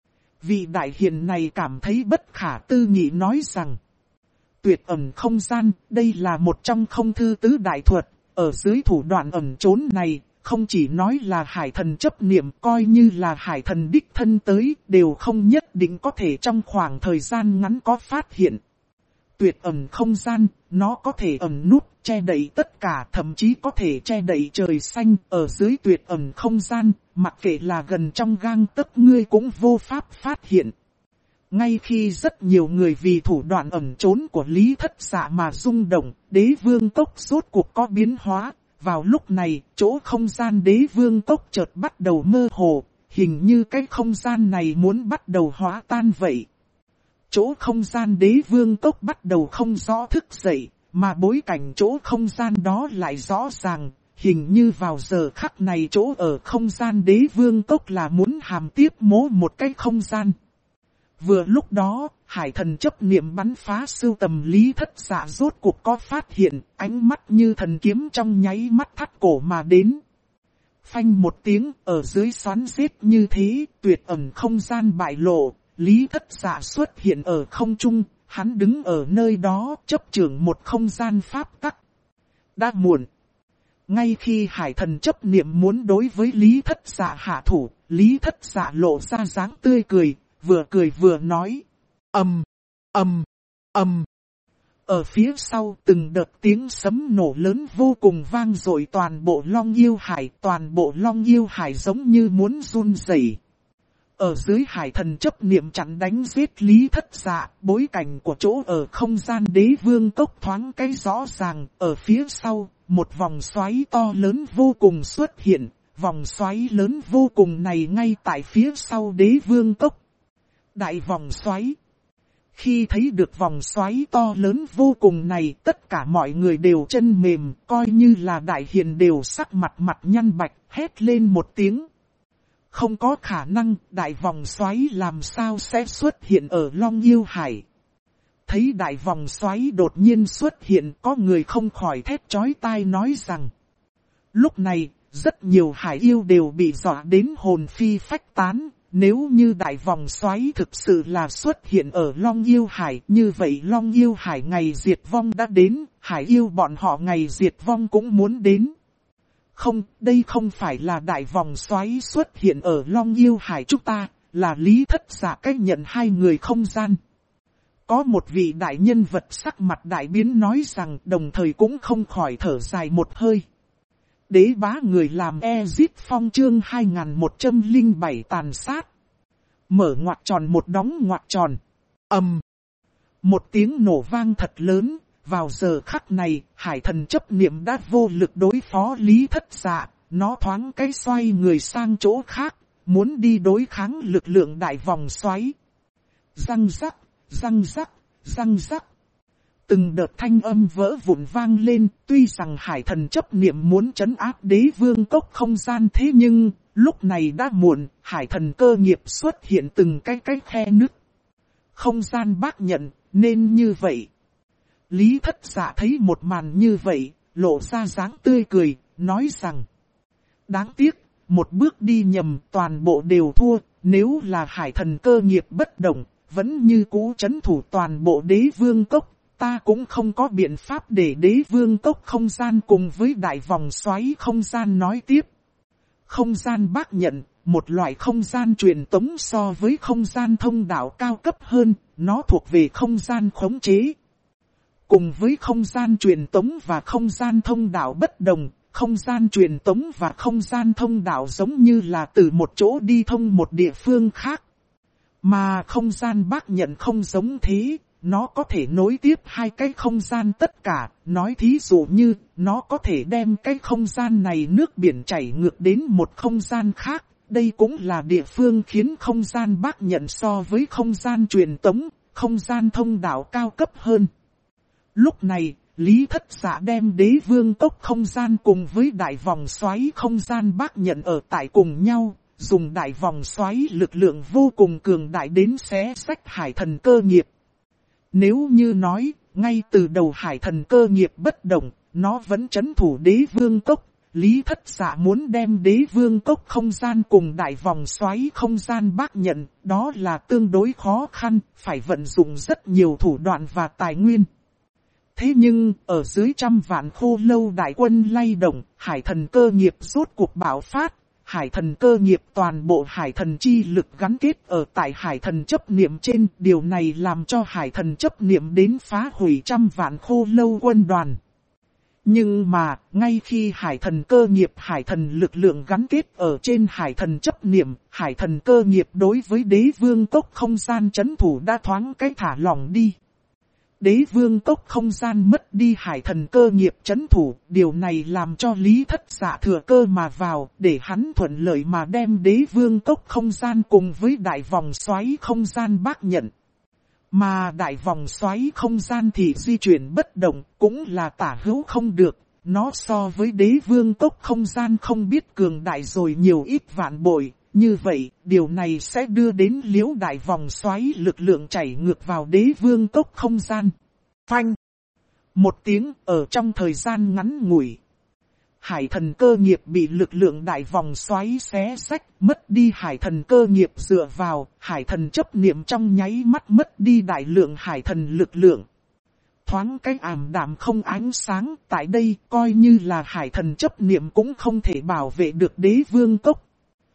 Vị đại hiền này cảm thấy bất khả tư nghị nói rằng, tuyệt ẩn không gian, đây là một trong không thư tứ đại thuật, ở dưới thủ đoạn ẩn trốn này, không chỉ nói là hải thần chấp niệm, coi như là hải thần đích thân tới, đều không nhất định có thể trong khoảng thời gian ngắn có phát hiện. Tuyệt ẩn không gian, nó có thể ẩn núp, che đậy tất cả, thậm chí có thể che đậy trời xanh, ở dưới tuyệt ẩn không gian, mặc kệ là gần trong gang tấc ngươi cũng vô pháp phát hiện. Ngay khi rất nhiều người vì thủ đoạn ẩn trốn của Lý Thất Dạ mà rung động, đế vương cốc rốt cuộc có biến hóa. Vào lúc này, chỗ không gian đế vương cốc chợt bắt đầu mơ hồ, hình như cái không gian này muốn bắt đầu hóa tan vậy. Chỗ không gian đế vương cốc bắt đầu không rõ thức dậy, mà bối cảnh chỗ không gian đó lại rõ ràng, hình như vào giờ khắc này chỗ ở không gian đế vương cốc là muốn hàm tiếp mố một cái không gian. Vừa lúc đó, hải thần chấp niệm bắn phá sưu tầm Lý Thất Dạ rốt cuộc có phát hiện, ánh mắt như thần kiếm trong nháy mắt thắt cổ mà đến. Phanh một tiếng, ở dưới xoắn giết như thế, tuyệt ẩn không gian bại lộ, Lý Thất Dạ xuất hiện ở không trung, hắn đứng ở nơi đó chấp trưởng một không gian pháp tắc. Đã muộn. Ngay khi hải thần chấp niệm muốn đối với Lý Thất Dạ hạ thủ, Lý Thất Dạ lộ ra dáng tươi cười vừa nói. Ầm, ầm, ầm. Ở phía sau từng đợt tiếng sấm nổ lớn vô cùng vang dội toàn bộ Long Yêu Hải giống như muốn run rẩy. Ở dưới hải thần chấp niệm chặn đánh giết Lý Thất Dạ, bối cảnh của chỗ ở không gian đế vương cốc thoáng cái rõ ràng, ở phía sau, một vòng xoáy to lớn vô cùng xuất hiện, vòng xoáy lớn vô cùng này ngay tại phía sau đế vương cốc. Đại vòng xoáy. Khi thấy được vòng xoáy to lớn vô cùng này, tất cả mọi người đều chân mềm, coi như là đại hiền đều sắc mặt nhăn bạch, hét lên một tiếng. Không có khả năng, đại vòng xoáy làm sao sẽ xuất hiện ở Long Yêu Hải. Thấy đại vòng xoáy đột nhiên xuất hiện, có người không khỏi thét chói tai nói rằng. Lúc này, rất nhiều hải yêu đều bị dọa đến hồn phi phách tán. Nếu như đại vòng xoáy thực sự là xuất hiện ở Long Yêu Hải, như vậy Long Yêu Hải ngày diệt vong đã đến, hải yêu bọn họ ngày diệt vong cũng muốn đến. Không, đây không phải là đại vòng xoáy xuất hiện ở Long Yêu Hải chúng ta, là Lý Thất Dạ cách nhận hai người không gian. Có một vị đại nhân vật sắc mặt đại biến nói rằng đồng thời cũng không khỏi thở dài một hơi. Đế bá người làm Ezit Phong chương 2107 tàn sát. Mở ngoặc tròn một đóng ngoặc tròn. Ầm. Một tiếng nổ vang thật lớn. Vào giờ khắc này, hải thần chấp niệm đã vô lực đối phó Lý Thất Dạ. Nó thoáng cái xoay người sang chỗ khác. Muốn đi đối kháng lực lượng đại vòng xoáy. Răng rắc, răng rắc, răng rắc. Từng đợt thanh âm vỡ vụn vang lên, tuy rằng hải thần chấp niệm muốn trấn áp đế vương cốc không gian thế nhưng, lúc này đã muộn, hải thần cơ nghiệp xuất hiện từng cái khe nứt. Không gian bác nhận, nên như vậy. Lý Thất Dạ thấy một màn như vậy, lộ ra dáng tươi cười, nói rằng. Đáng tiếc, một bước đi nhầm, toàn bộ đều thua, nếu là hải thần cơ nghiệp bất động, vẫn như cũ trấn thủ toàn bộ đế vương cốc. Ta cũng không có biện pháp để đế vương cốc không gian cùng với đại vòng xoáy không gian nói tiếp. Không gian bác nhận, một loại không gian truyền tống so với không gian thông đạo cao cấp hơn, nó thuộc về không gian khống chế. Cùng với không gian truyền tống và không gian thông đạo bất đồng, không gian truyền tống và không gian thông đạo giống như là từ một chỗ đi thông một địa phương khác. Mà không gian bác nhận không giống thế, nó có thể nối tiếp hai cái không gian tất cả, nói thí dụ như, nó có thể đem cái không gian này nước biển chảy ngược đến một không gian khác, đây cũng là địa phương khiến không gian bác nhận so với không gian truyền tống, không gian thông đạo cao cấp hơn. Lúc này, Lý Thất Dạ đem đế vương cốc không gian cùng với đại vòng xoáy không gian bác nhận ở tại cùng nhau, dùng đại vòng xoáy lực lượng vô cùng cường đại đến xé xách hải thần cơ nghiệp. Nếu như nói, ngay từ đầu hải thần cơ nghiệp bất động, nó vẫn trấn thủ đế vương cốc, Lý Thất Dạ muốn đem đế vương cốc không gian cùng đại vòng xoáy không gian bác nhận, đó là tương đối khó khăn, phải vận dụng rất nhiều thủ đoạn và tài nguyên. Thế nhưng, ở dưới trăm vạn khô lâu đại quân lay động, hải thần cơ nghiệp rốt cuộc bạo phát, hải thần cơ nghiệp toàn bộ hải thần chi lực gắn kết ở tại hải thần chấp niệm trên, điều này làm cho hải thần chấp niệm đến phá hủy trăm vạn khô lâu quân đoàn. Nhưng mà, ngay khi hải thần cơ nghiệp hải thần lực lượng gắn kết ở trên hải thần chấp niệm, hải thần cơ nghiệp đối với đế vương cốc không gian trấn thủ đã thoáng cái thả lỏng đi. Đế vương cốc không gian mất đi hải thần cơ nghiệp trấn thủ, điều này làm cho Lý Thất Dạ thừa cơ mà vào, để hắn thuận lợi mà đem đế vương cốc không gian cùng với đại vòng xoáy không gian bác nhận. Mà đại vòng xoáy không gian thì di chuyển bất động, cũng là tả hữu không được, nó so với đế vương cốc không gian không biết cường đại rồi nhiều ít vạn bội. Như vậy, điều này sẽ đưa đến liễu đại vòng xoáy lực lượng chảy ngược vào đế vương cốc không gian. Phanh! Một tiếng ở trong thời gian ngắn ngủi. Hải thần cơ nghiệp bị lực lượng đại vòng xoáy xé xách, mất đi hải thần cơ nghiệp dựa vào, hải thần chấp niệm trong nháy mắt mất đi đại lượng hải thần lực lượng. Thoáng cái ảm đạm không ánh sáng, tại đây coi như là hải thần chấp niệm cũng không thể bảo vệ được đế vương cốc.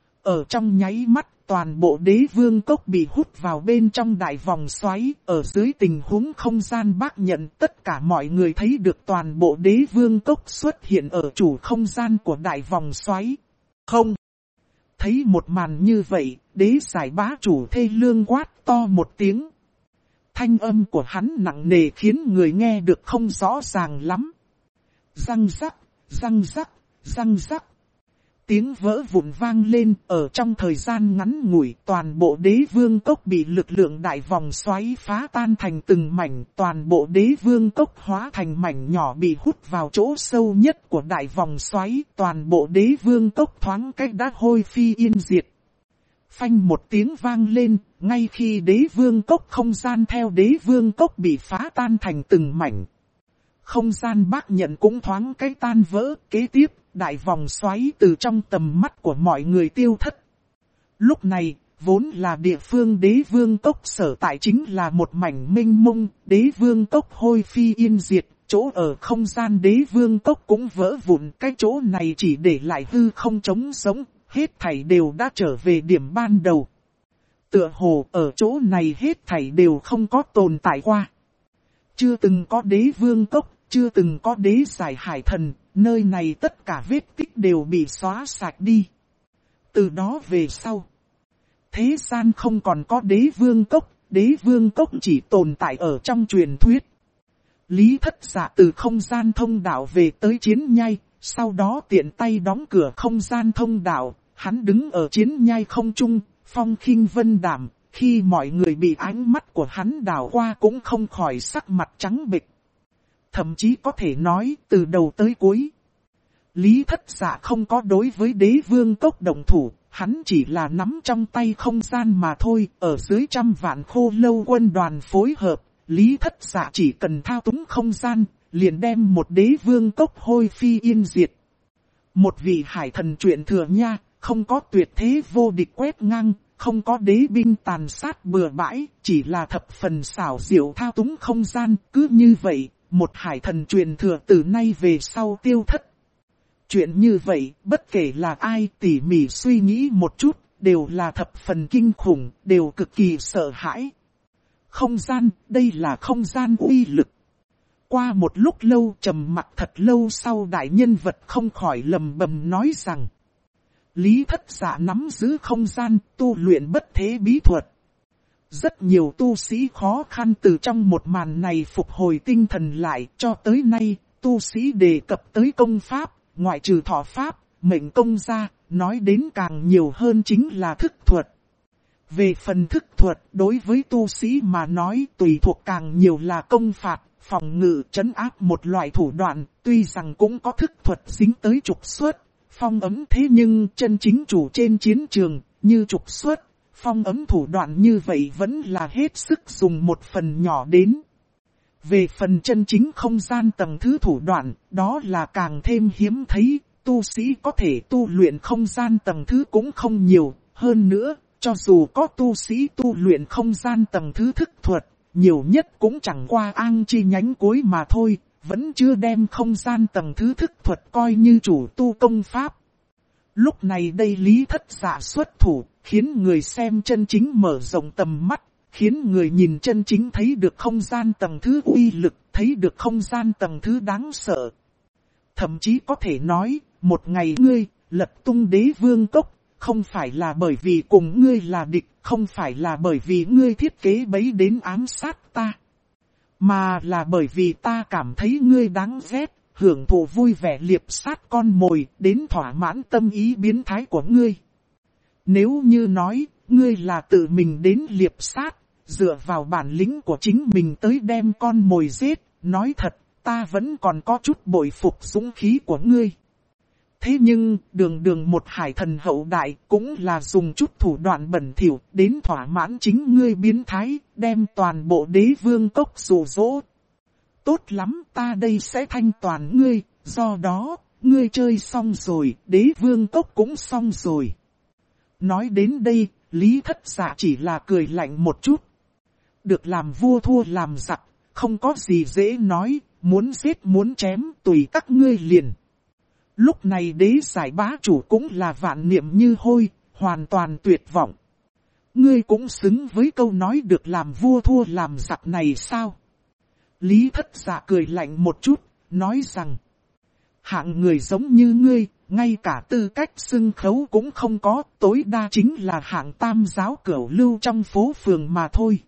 Ở trong nháy mắt, toàn bộ đế vương cốc bị hút vào bên trong đại vòng xoáy, ở dưới tình huống không gian bác nhận tất cả mọi người thấy được toàn bộ đế vương cốc xuất hiện ở chủ không gian của đại vòng xoáy. Không! Thấy một màn như vậy, đế giải bá chủ thê lương quát to một tiếng. Thanh âm của hắn nặng nề khiến người nghe được không rõ ràng lắm. Răng rắc, răng rắc, răng rắc. Tiếng vỡ vụn vang lên, ở trong thời gian ngắn ngủi toàn bộ đế vương cốc bị lực lượng đại vòng xoáy phá tan thành từng mảnh, toàn bộ đế vương cốc hóa thành mảnh nhỏ bị hút vào chỗ sâu nhất của đại vòng xoáy, toàn bộ đế vương cốc thoáng cách đã hôi phi yên diệt. Phanh một tiếng vang lên, ngay khi đế vương cốc không gian theo đế vương cốc bị phá tan thành từng mảnh. Không gian bác nhận cũng thoáng cái tan vỡ, kế tiếp, đại vòng xoáy từ trong tầm mắt của mọi người tiêu thất. Lúc này, vốn là địa phương đế vương cốc sở tại chính là một mảnh mênh mông, đế vương cốc hôi phi yên diệt, chỗ ở không gian đế vương cốc cũng vỡ vụn, cái chỗ này chỉ để lại hư không trống sống, hết thảy đều đã trở về điểm ban đầu. Tựa hồ ở chỗ này hết thảy đều không có tồn tại qua. Chưa từng có đế vương cốc, chưa từng có đế giải hải thần, nơi này tất cả vết tích đều bị xóa sạch đi. Từ đó về sau, thế gian không còn có đế vương cốc chỉ tồn tại ở trong truyền thuyết. Lý Thất Dạ từ không gian thông đạo về tới chiến nhai, sau đó tiện tay đóng cửa không gian thông đạo, hắn đứng ở chiến nhai không trung, phong khinh vân đạm, khi mọi người bị ánh mắt của hắn đảo qua cũng không khỏi sắc mặt trắng bệch. Thậm chí có thể nói từ đầu tới cuối, Lý Thất Dạ không có đối với đế vương cốc động thủ, hắn chỉ là nắm trong tay không gian mà thôi, ở dưới trăm vạn khô lâu quân đoàn phối hợp, Lý Thất Dạ chỉ cần thao túng không gian, liền đem một đế vương cốc hôi phi yên diệt. Một vị hải thần truyện thừa nha, không có tuyệt thế vô địch quét ngang, không có đế binh tàn sát bừa bãi, chỉ là thập phần xảo diệu thao túng không gian, cứ như vậy, một hải thần truyền thừa từ nay về sau tiêu thất. Chuyện như vậy, bất kể là ai tỉ mỉ suy nghĩ một chút, đều là thập phần kinh khủng, đều cực kỳ sợ hãi. Không gian, đây là không gian uy lực. Qua một lúc lâu trầm mặc thật lâu sau đại nhân vật không khỏi lầm bầm nói rằng. Lý Thất Dạ nắm giữ không gian, tu luyện bất thế bí thuật. Rất nhiều tu sĩ khó khăn từ trong một màn này phục hồi tinh thần lại, cho tới nay, tu sĩ đề cập tới công pháp, ngoại trừ thọ pháp, mệnh công ra, nói đến càng nhiều hơn chính là thức thuật. Về phần thức thuật, đối với tu sĩ mà nói tùy thuộc càng nhiều là công phạt, phòng ngự, trấn áp một loại thủ đoạn, tuy rằng cũng có thức thuật dính tới trục xuất, phong ấm, thế nhưng chân chính chủ trên chiến trường, như trục xuất, phong ấm thủ đoạn như vậy vẫn là hết sức dùng một phần nhỏ đến. Về phần chân chính không gian tầng thứ thủ đoạn, đó là càng thêm hiếm thấy, tu sĩ có thể tu luyện không gian tầng thứ cũng không nhiều, hơn nữa, cho dù có tu sĩ tu luyện không gian tầng thứ thức thuật, nhiều nhất cũng chẳng qua ang chi nhánh cuối mà thôi, vẫn chưa đem không gian tầng thứ thức thuật coi như chủ tu công pháp. Lúc này đây Lý Thất Dạ xuất thủ, khiến người xem chân chính mở rộng tầm mắt, khiến người nhìn chân chính thấy được không gian tầng thứ uy lực, thấy được không gian tầng thứ đáng sợ. Thậm chí có thể nói, một ngày ngươi lật tung Đế Vương Cốc, không phải là bởi vì cùng ngươi là địch, không phải là bởi vì ngươi thiết kế bẫy đến ám sát ta, mà là bởi vì ta cảm thấy ngươi đáng ghét, hưởng thụ vui vẻ liệp sát con mồi, đến thỏa mãn tâm ý biến thái của ngươi. Nếu như nói, ngươi là tự mình đến liệp sát, dựa vào bản lĩnh của chính mình tới đem con mồi giết, nói thật, ta vẫn còn có chút bội phục dũng khí của ngươi. Thế nhưng, đường một hải thần hậu đại cũng là dùng chút thủ đoạn bẩn thỉu đến thỏa mãn chính ngươi biến thái, đem toàn bộ Đế Vương Cốc dụ dỗ. Tốt lắm, ta đây sẽ thanh toàn ngươi, do đó, ngươi chơi xong rồi, Đế Vương Cốc cũng xong rồi. Nói đến đây, Lý Thất Dạ chỉ là cười lạnh một chút. Được làm vua thua làm giặc, không có gì dễ nói, muốn giết muốn chém tùy các ngươi liền. Lúc này Đế Giải bá chủ cũng là vạn niệm như hôi, hoàn toàn tuyệt vọng. Ngươi cũng xứng với câu nói được làm vua thua làm giặc này sao? Lý Thất Dạ cười lạnh một chút, nói rằng, hạng người giống như ngươi, ngay cả tư cách xưng khấu cũng không có, tối đa chính là hạng tam giáo cửu lưu trong phố phường mà thôi.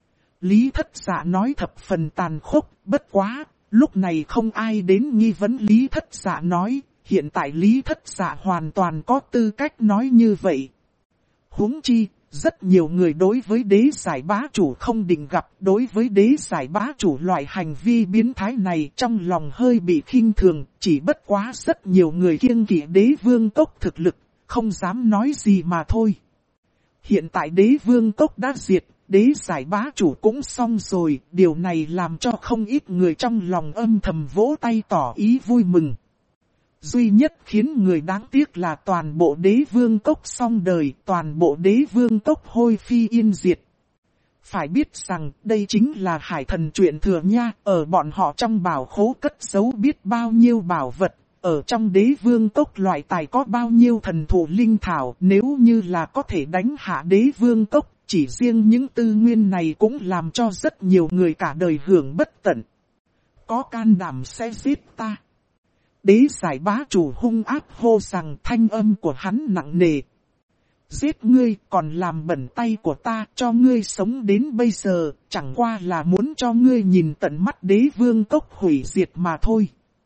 Lý Thất Dạ nói thập phần tàn khốc, bất quá, lúc này không ai đến nghi vấn Lý Thất Dạ nói, hiện tại Lý Thất Dạ hoàn toàn có tư cách nói như vậy. Huống chi, rất nhiều người đối với Đế Giải bá chủ không định gặp, đối với Đế Giải bá chủ loại hành vi biến thái này trong lòng hơi bị khinh thường, chỉ bất quá rất nhiều người kiêng kỵ Đế Vương Cốc thực lực, không dám nói gì mà thôi. Hiện tại Đế Vương Cốc đã diệt, Đế Giải bá chủ cũng xong rồi, điều này làm cho không ít người trong lòng âm thầm vỗ tay tỏ ý vui mừng. Duy nhất khiến người đáng tiếc là toàn bộ Đế Vương Cốc xong đời, toàn bộ Đế Vương Cốc hôi phi yên diệt. Phải biết rằng đây chính là hải thần truyện thừa nha, ở bọn họ trong bảo khố cất giấu biết bao nhiêu bảo vật, ở trong Đế Vương Cốc loại tài có bao nhiêu thần thụ linh thảo, nếu như là có thể đánh hạ Đế Vương Cốc, chỉ riêng những tư nguyên này cũng làm cho rất nhiều người cả đời hưởng bất tận. Có can đảm sẽ giết ta. Đế Giải bá chủ hung ác hô rằng thanh âm của hắn nặng nề. Giết ngươi còn làm bẩn tay của ta, cho ngươi sống đến bây giờ, chẳng qua là muốn cho ngươi nhìn tận mắt Đế Vương Cốc hủy diệt mà thôi.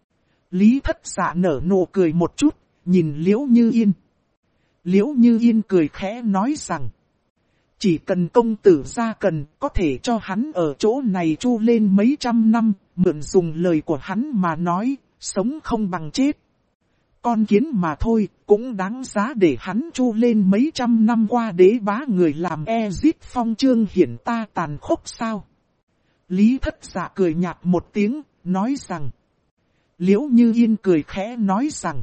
Lý Thất Dạ nở nụ cười một chút, nhìn Liễu Như Yên. Liễu Như Yên cười khẽ nói rằng, chỉ cần công tử ra cần, có thể cho hắn ở chỗ này chu lên mấy trăm năm, mượn dùng lời của hắn mà nói, sống không bằng chết. Con kiến mà thôi, cũng đáng giá để hắn chu lên mấy trăm năm qua đế bá người làm Ezit phong chương hiển ta tàn khốc sao. Lý Thất Dạ cười nhạt một tiếng, nói rằng. Liễu Như Yên cười khẽ nói rằng.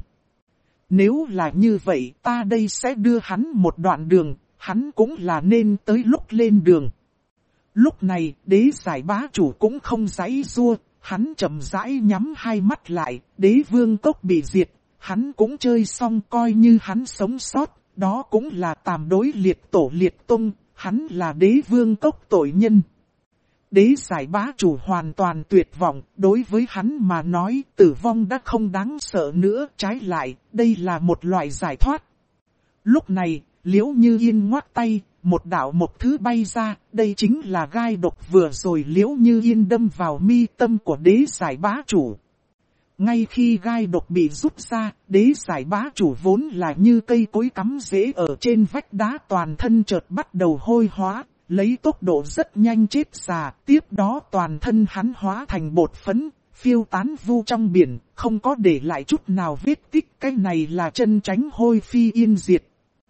Nếu là như vậy ta đây sẽ đưa hắn một đoạn đường, hắn cũng là nên tới lúc lên đường. Lúc này đế giải bá chủ cũng không giãy giụa, hắn chậm rãi nhắm hai mắt lại, đế vương cốc bị diệt, hắn cũng chơi xong coi như hắn sống sót, đó cũng là tàm đối liệt tổ liệt tông, hắn là đế vương cốc tội nhân. Đế giải bá chủ hoàn toàn tuyệt vọng, đối với hắn mà nói tử vong đã không đáng sợ nữa, trái lại, đây là một loại giải thoát. Lúc này, Liễu Như Yên ngoắt tay, một đạo một thứ bay ra, đây chính là gai độc vừa rồi Liễu Như Yên đâm vào mi tâm của đế giải bá chủ. Ngay khi gai độc bị rút ra, đế giải bá chủ vốn là như cây cối cắm rễ ở trên vách đá toàn thân chợt bắt đầu hôi hóa, lấy tốc độ rất nhanh chết già, tiếp đó toàn thân hắn hóa thành bột phấn, phiêu tán vu trong biển, không có để lại chút nào vết tích, cái này là chân tránh hôi phi yên diệt.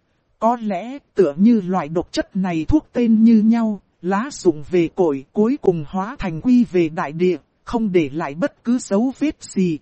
Có lẽ tựa như loại độc chất này thuốc tên như nhau, lá rụng về cội cuối cùng hóa thành quy về đại địa, không để lại bất cứ dấu vết gì.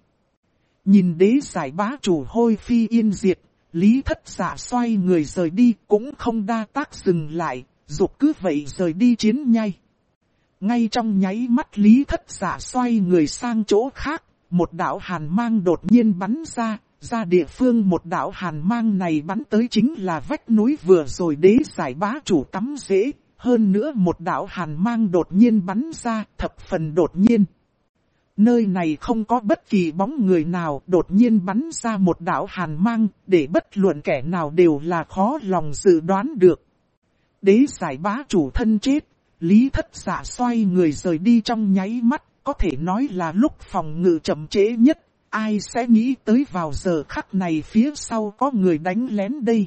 Nhìn đế giải bá chủ hôi phi yên diệt, Lý Thất Dạ xoay người rời đi cũng không đa tác dừng lại, dục cứ vậy rời đi chiến nhai. Ngay trong nháy mắt Lý Thất Dạ xoay người sang chỗ khác, một đạo hàn mang đột nhiên bắn ra địa phương một đạo hàn mang này bắn tới chính là vách núi vừa rồi đế giải bá chủ cắm rễ, hơn nữa một đạo hàn mang đột nhiên bắn ra, thập phần đột nhiên. Nơi này không có bất kỳ bóng người nào, đột nhiên bắn ra một đạo hàn mang, để bất luận kẻ nào đều là khó lòng dự đoán được. Đế giải bá chủ thân chết, Lý Thất Dạ xoay người rời đi trong nháy mắt, có thể nói là lúc phòng ngự chậm trễ nhất, ai sẽ nghĩ tới vào giờ khắc này phía sau có người đánh lén đây.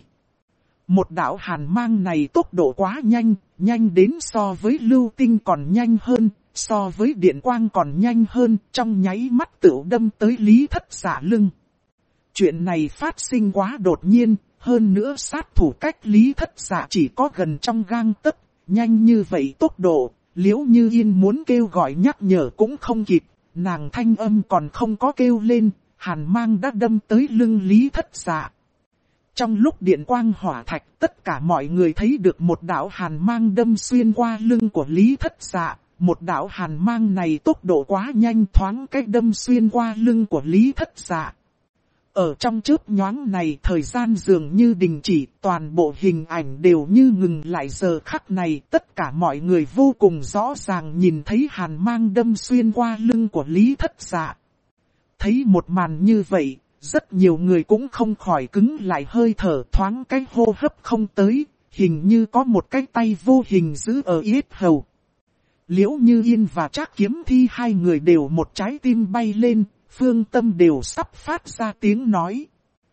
Một đạo hàn mang này tốc độ quá nhanh, nhanh đến so với lưu tinh còn nhanh hơn, so với điện quang còn nhanh hơn, trong nháy mắt tựu đâm tới Lý Thất Dạ lưng. Chuyện này phát sinh quá đột nhiên, hơn nữa sát thủ cách Lý Thất Dạ chỉ có gần trong gang tấc, nhanh như vậy tốc độ, Liễu Như Yên muốn kêu gọi nhắc nhở cũng không kịp, nàng thanh âm còn không có kêu lên, hàn mang đã đâm tới lưng Lý Thất Dạ. Trong lúc điện quang hỏa thạch, tất cả mọi người thấy được một đạo hàn mang đâm xuyên qua lưng của Lý Thất Dạ. Một đạo hàn mang này tốc độ quá nhanh, thoáng cách đâm xuyên qua lưng của Lý Thất Dạ. Ở trong chớp nhoáng này thời gian dường như đình chỉ, toàn bộ hình ảnh đều như ngừng lại giờ khắc này. Tất cả mọi người vô cùng rõ ràng nhìn thấy hàn mang đâm xuyên qua lưng của Lý Thất Dạ. Thấy một màn như vậy, rất nhiều người cũng không khỏi cứng lại hơi thở, thoáng cái hô hấp không tới, hình như có một cái tay vô hình giữ ở yết hầu. Liễu Như Yên và Trác Kiếm Thi hai người đều một trái tim bay lên, phương tâm đều sắp phát ra tiếng nói.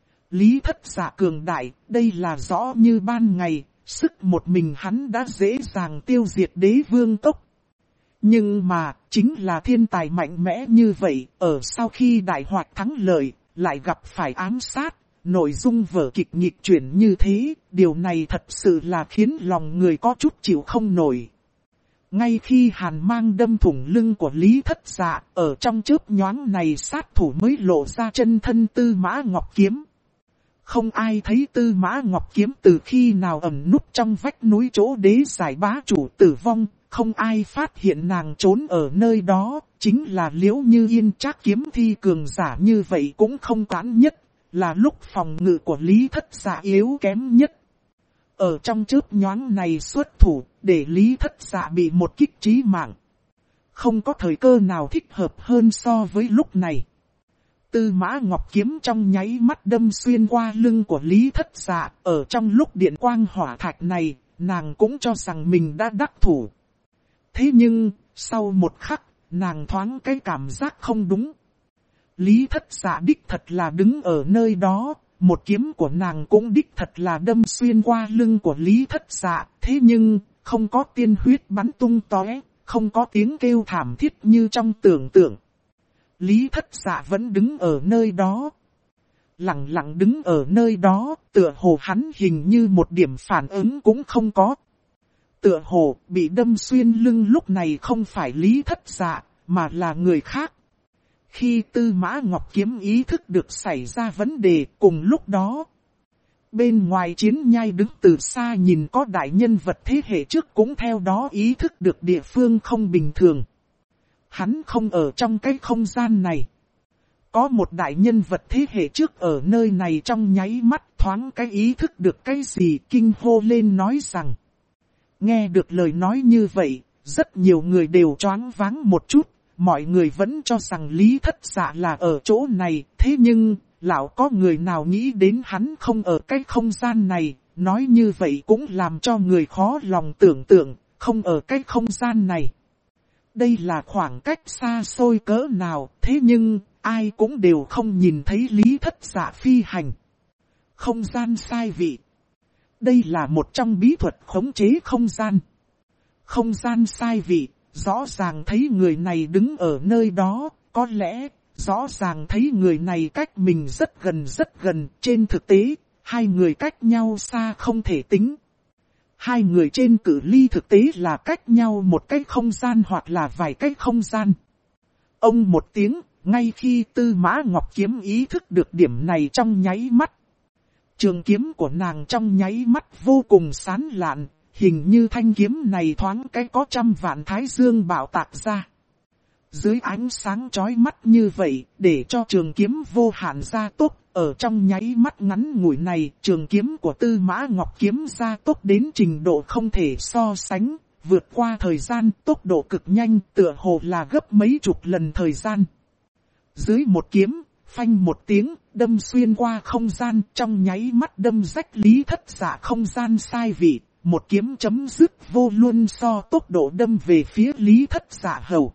Lý Thất Dạ cường đại, đây là rõ như ban ngày, sức một mình hắn đã dễ dàng tiêu diệt đế vương tốc. Nhưng mà, chính là thiên tài mạnh mẽ như vậy, ở sau khi đại hoạt thắng lợi, lại gặp phải ám sát, nội dung vở kịch nghịch chuyển như thế, điều này thật sự là khiến lòng người có chút chịu không nổi. Ngay khi hàn mang đâm thủng lưng của Lý Thất Dạ, ở trong chớp nhoáng này sát thủ mới lộ ra chân thân Tư Mã Ngọc Kiếm. Không ai thấy Tư Mã Ngọc Kiếm từ khi nào ẩn núp trong vách núi chỗ đế giải bá chủ tử vong, không ai phát hiện nàng trốn ở nơi đó, chính là Liễu Như Yên. Trác Kiếm Thi cường giả như vậy cũng không cản nhất, là lúc phòng ngự của Lý Thất Dạ yếu kém nhất. Ở trong chớp nhoáng này xuất thủ, để Lý Thất Dạ bị một kích chí mạng. Không có thời cơ nào thích hợp hơn so với lúc này. Tư Mã Ngọc Kiếm trong nháy mắt đâm xuyên qua lưng của Lý Thất Dạ, ở trong lúc điện quang hỏa thạch này, nàng cũng cho rằng mình đã đắc thủ. Thế nhưng, sau một khắc, nàng thoáng cái cảm giác không đúng. Lý Thất Dạ đích thật là đứng ở nơi đó, một kiếm của nàng cũng đích thật là đâm xuyên qua lưng của Lý Thất Dạ, thế nhưng, không có tiên huyết bắn tung tóe, không có tiếng kêu thảm thiết như trong tưởng tượng. Lý Thất Dạ vẫn đứng ở nơi đó. Lặng lặng đứng ở nơi đó, tựa hồ hắn hình như một điểm phản ứng cũng không có. Tựa hồ bị đâm xuyên lưng lúc này không phải Lý Thất Dạ, mà là người khác. Khi Tư Mã Ngọc Kiếm ý thức được xảy ra vấn đề, cùng lúc đó, bên ngoài chiến nhai đứng từ xa nhìn có đại nhân vật thế hệ trước cũng theo đó ý thức được địa phương không bình thường. Hắn không ở trong cái không gian này. Có một đại nhân vật thế hệ trước ở nơi này trong nháy mắt thoáng cái ý thức được cái gì, kinh hô lên nói rằng. Nghe được lời nói như vậy, rất nhiều người đều choáng váng một chút. Mọi người vẫn cho rằng Lý Thất Dạ là ở chỗ này, thế nhưng, lão có người nào nghĩ đến hắn không ở cái không gian này, nói như vậy cũng làm cho người khó lòng tưởng tượng, không ở cái không gian này. Đây là khoảng cách xa xôi cỡ nào, thế nhưng, ai cũng đều không nhìn thấy Lý Thất Dạ phi hành. Không gian sai vị. Đây là một trong bí thuật khống chế không gian. Không gian sai vị, rõ ràng thấy người này đứng ở nơi đó, có lẽ, rõ ràng thấy người này cách mình rất gần, trên thực tế, hai người cách nhau xa không thể tính. Hai người trên cự ly thực tế là cách nhau một cái không gian hoặc là vài cái không gian. Ông một tiếng, ngay khi Tư Mã Ngọc Kiếm ý thức được điểm này trong nháy mắt. Trường kiếm của nàng trong nháy mắt vô cùng sáng lạn, hình như thanh kiếm này thoáng cái có trăm vạn thái dương bạo tạc ra. Dưới ánh sáng chói mắt như vậy, để cho trường kiếm vô hạn gia tốc, ở trong nháy mắt ngắn ngủi này, trường kiếm của Tư Mã Ngọc Kiếm gia tốc đến trình độ không thể so sánh, vượt qua thời gian, tốc độ cực nhanh, tựa hồ là gấp mấy chục lần thời gian. Dưới một kiếm, phanh một tiếng, đâm xuyên qua không gian, trong nháy mắt đâm rách Lý Thất Dạ không gian sai vị, một kiếm chấm dứt vô luân so tốc độ đâm về phía Lý Thất Dạ hầu.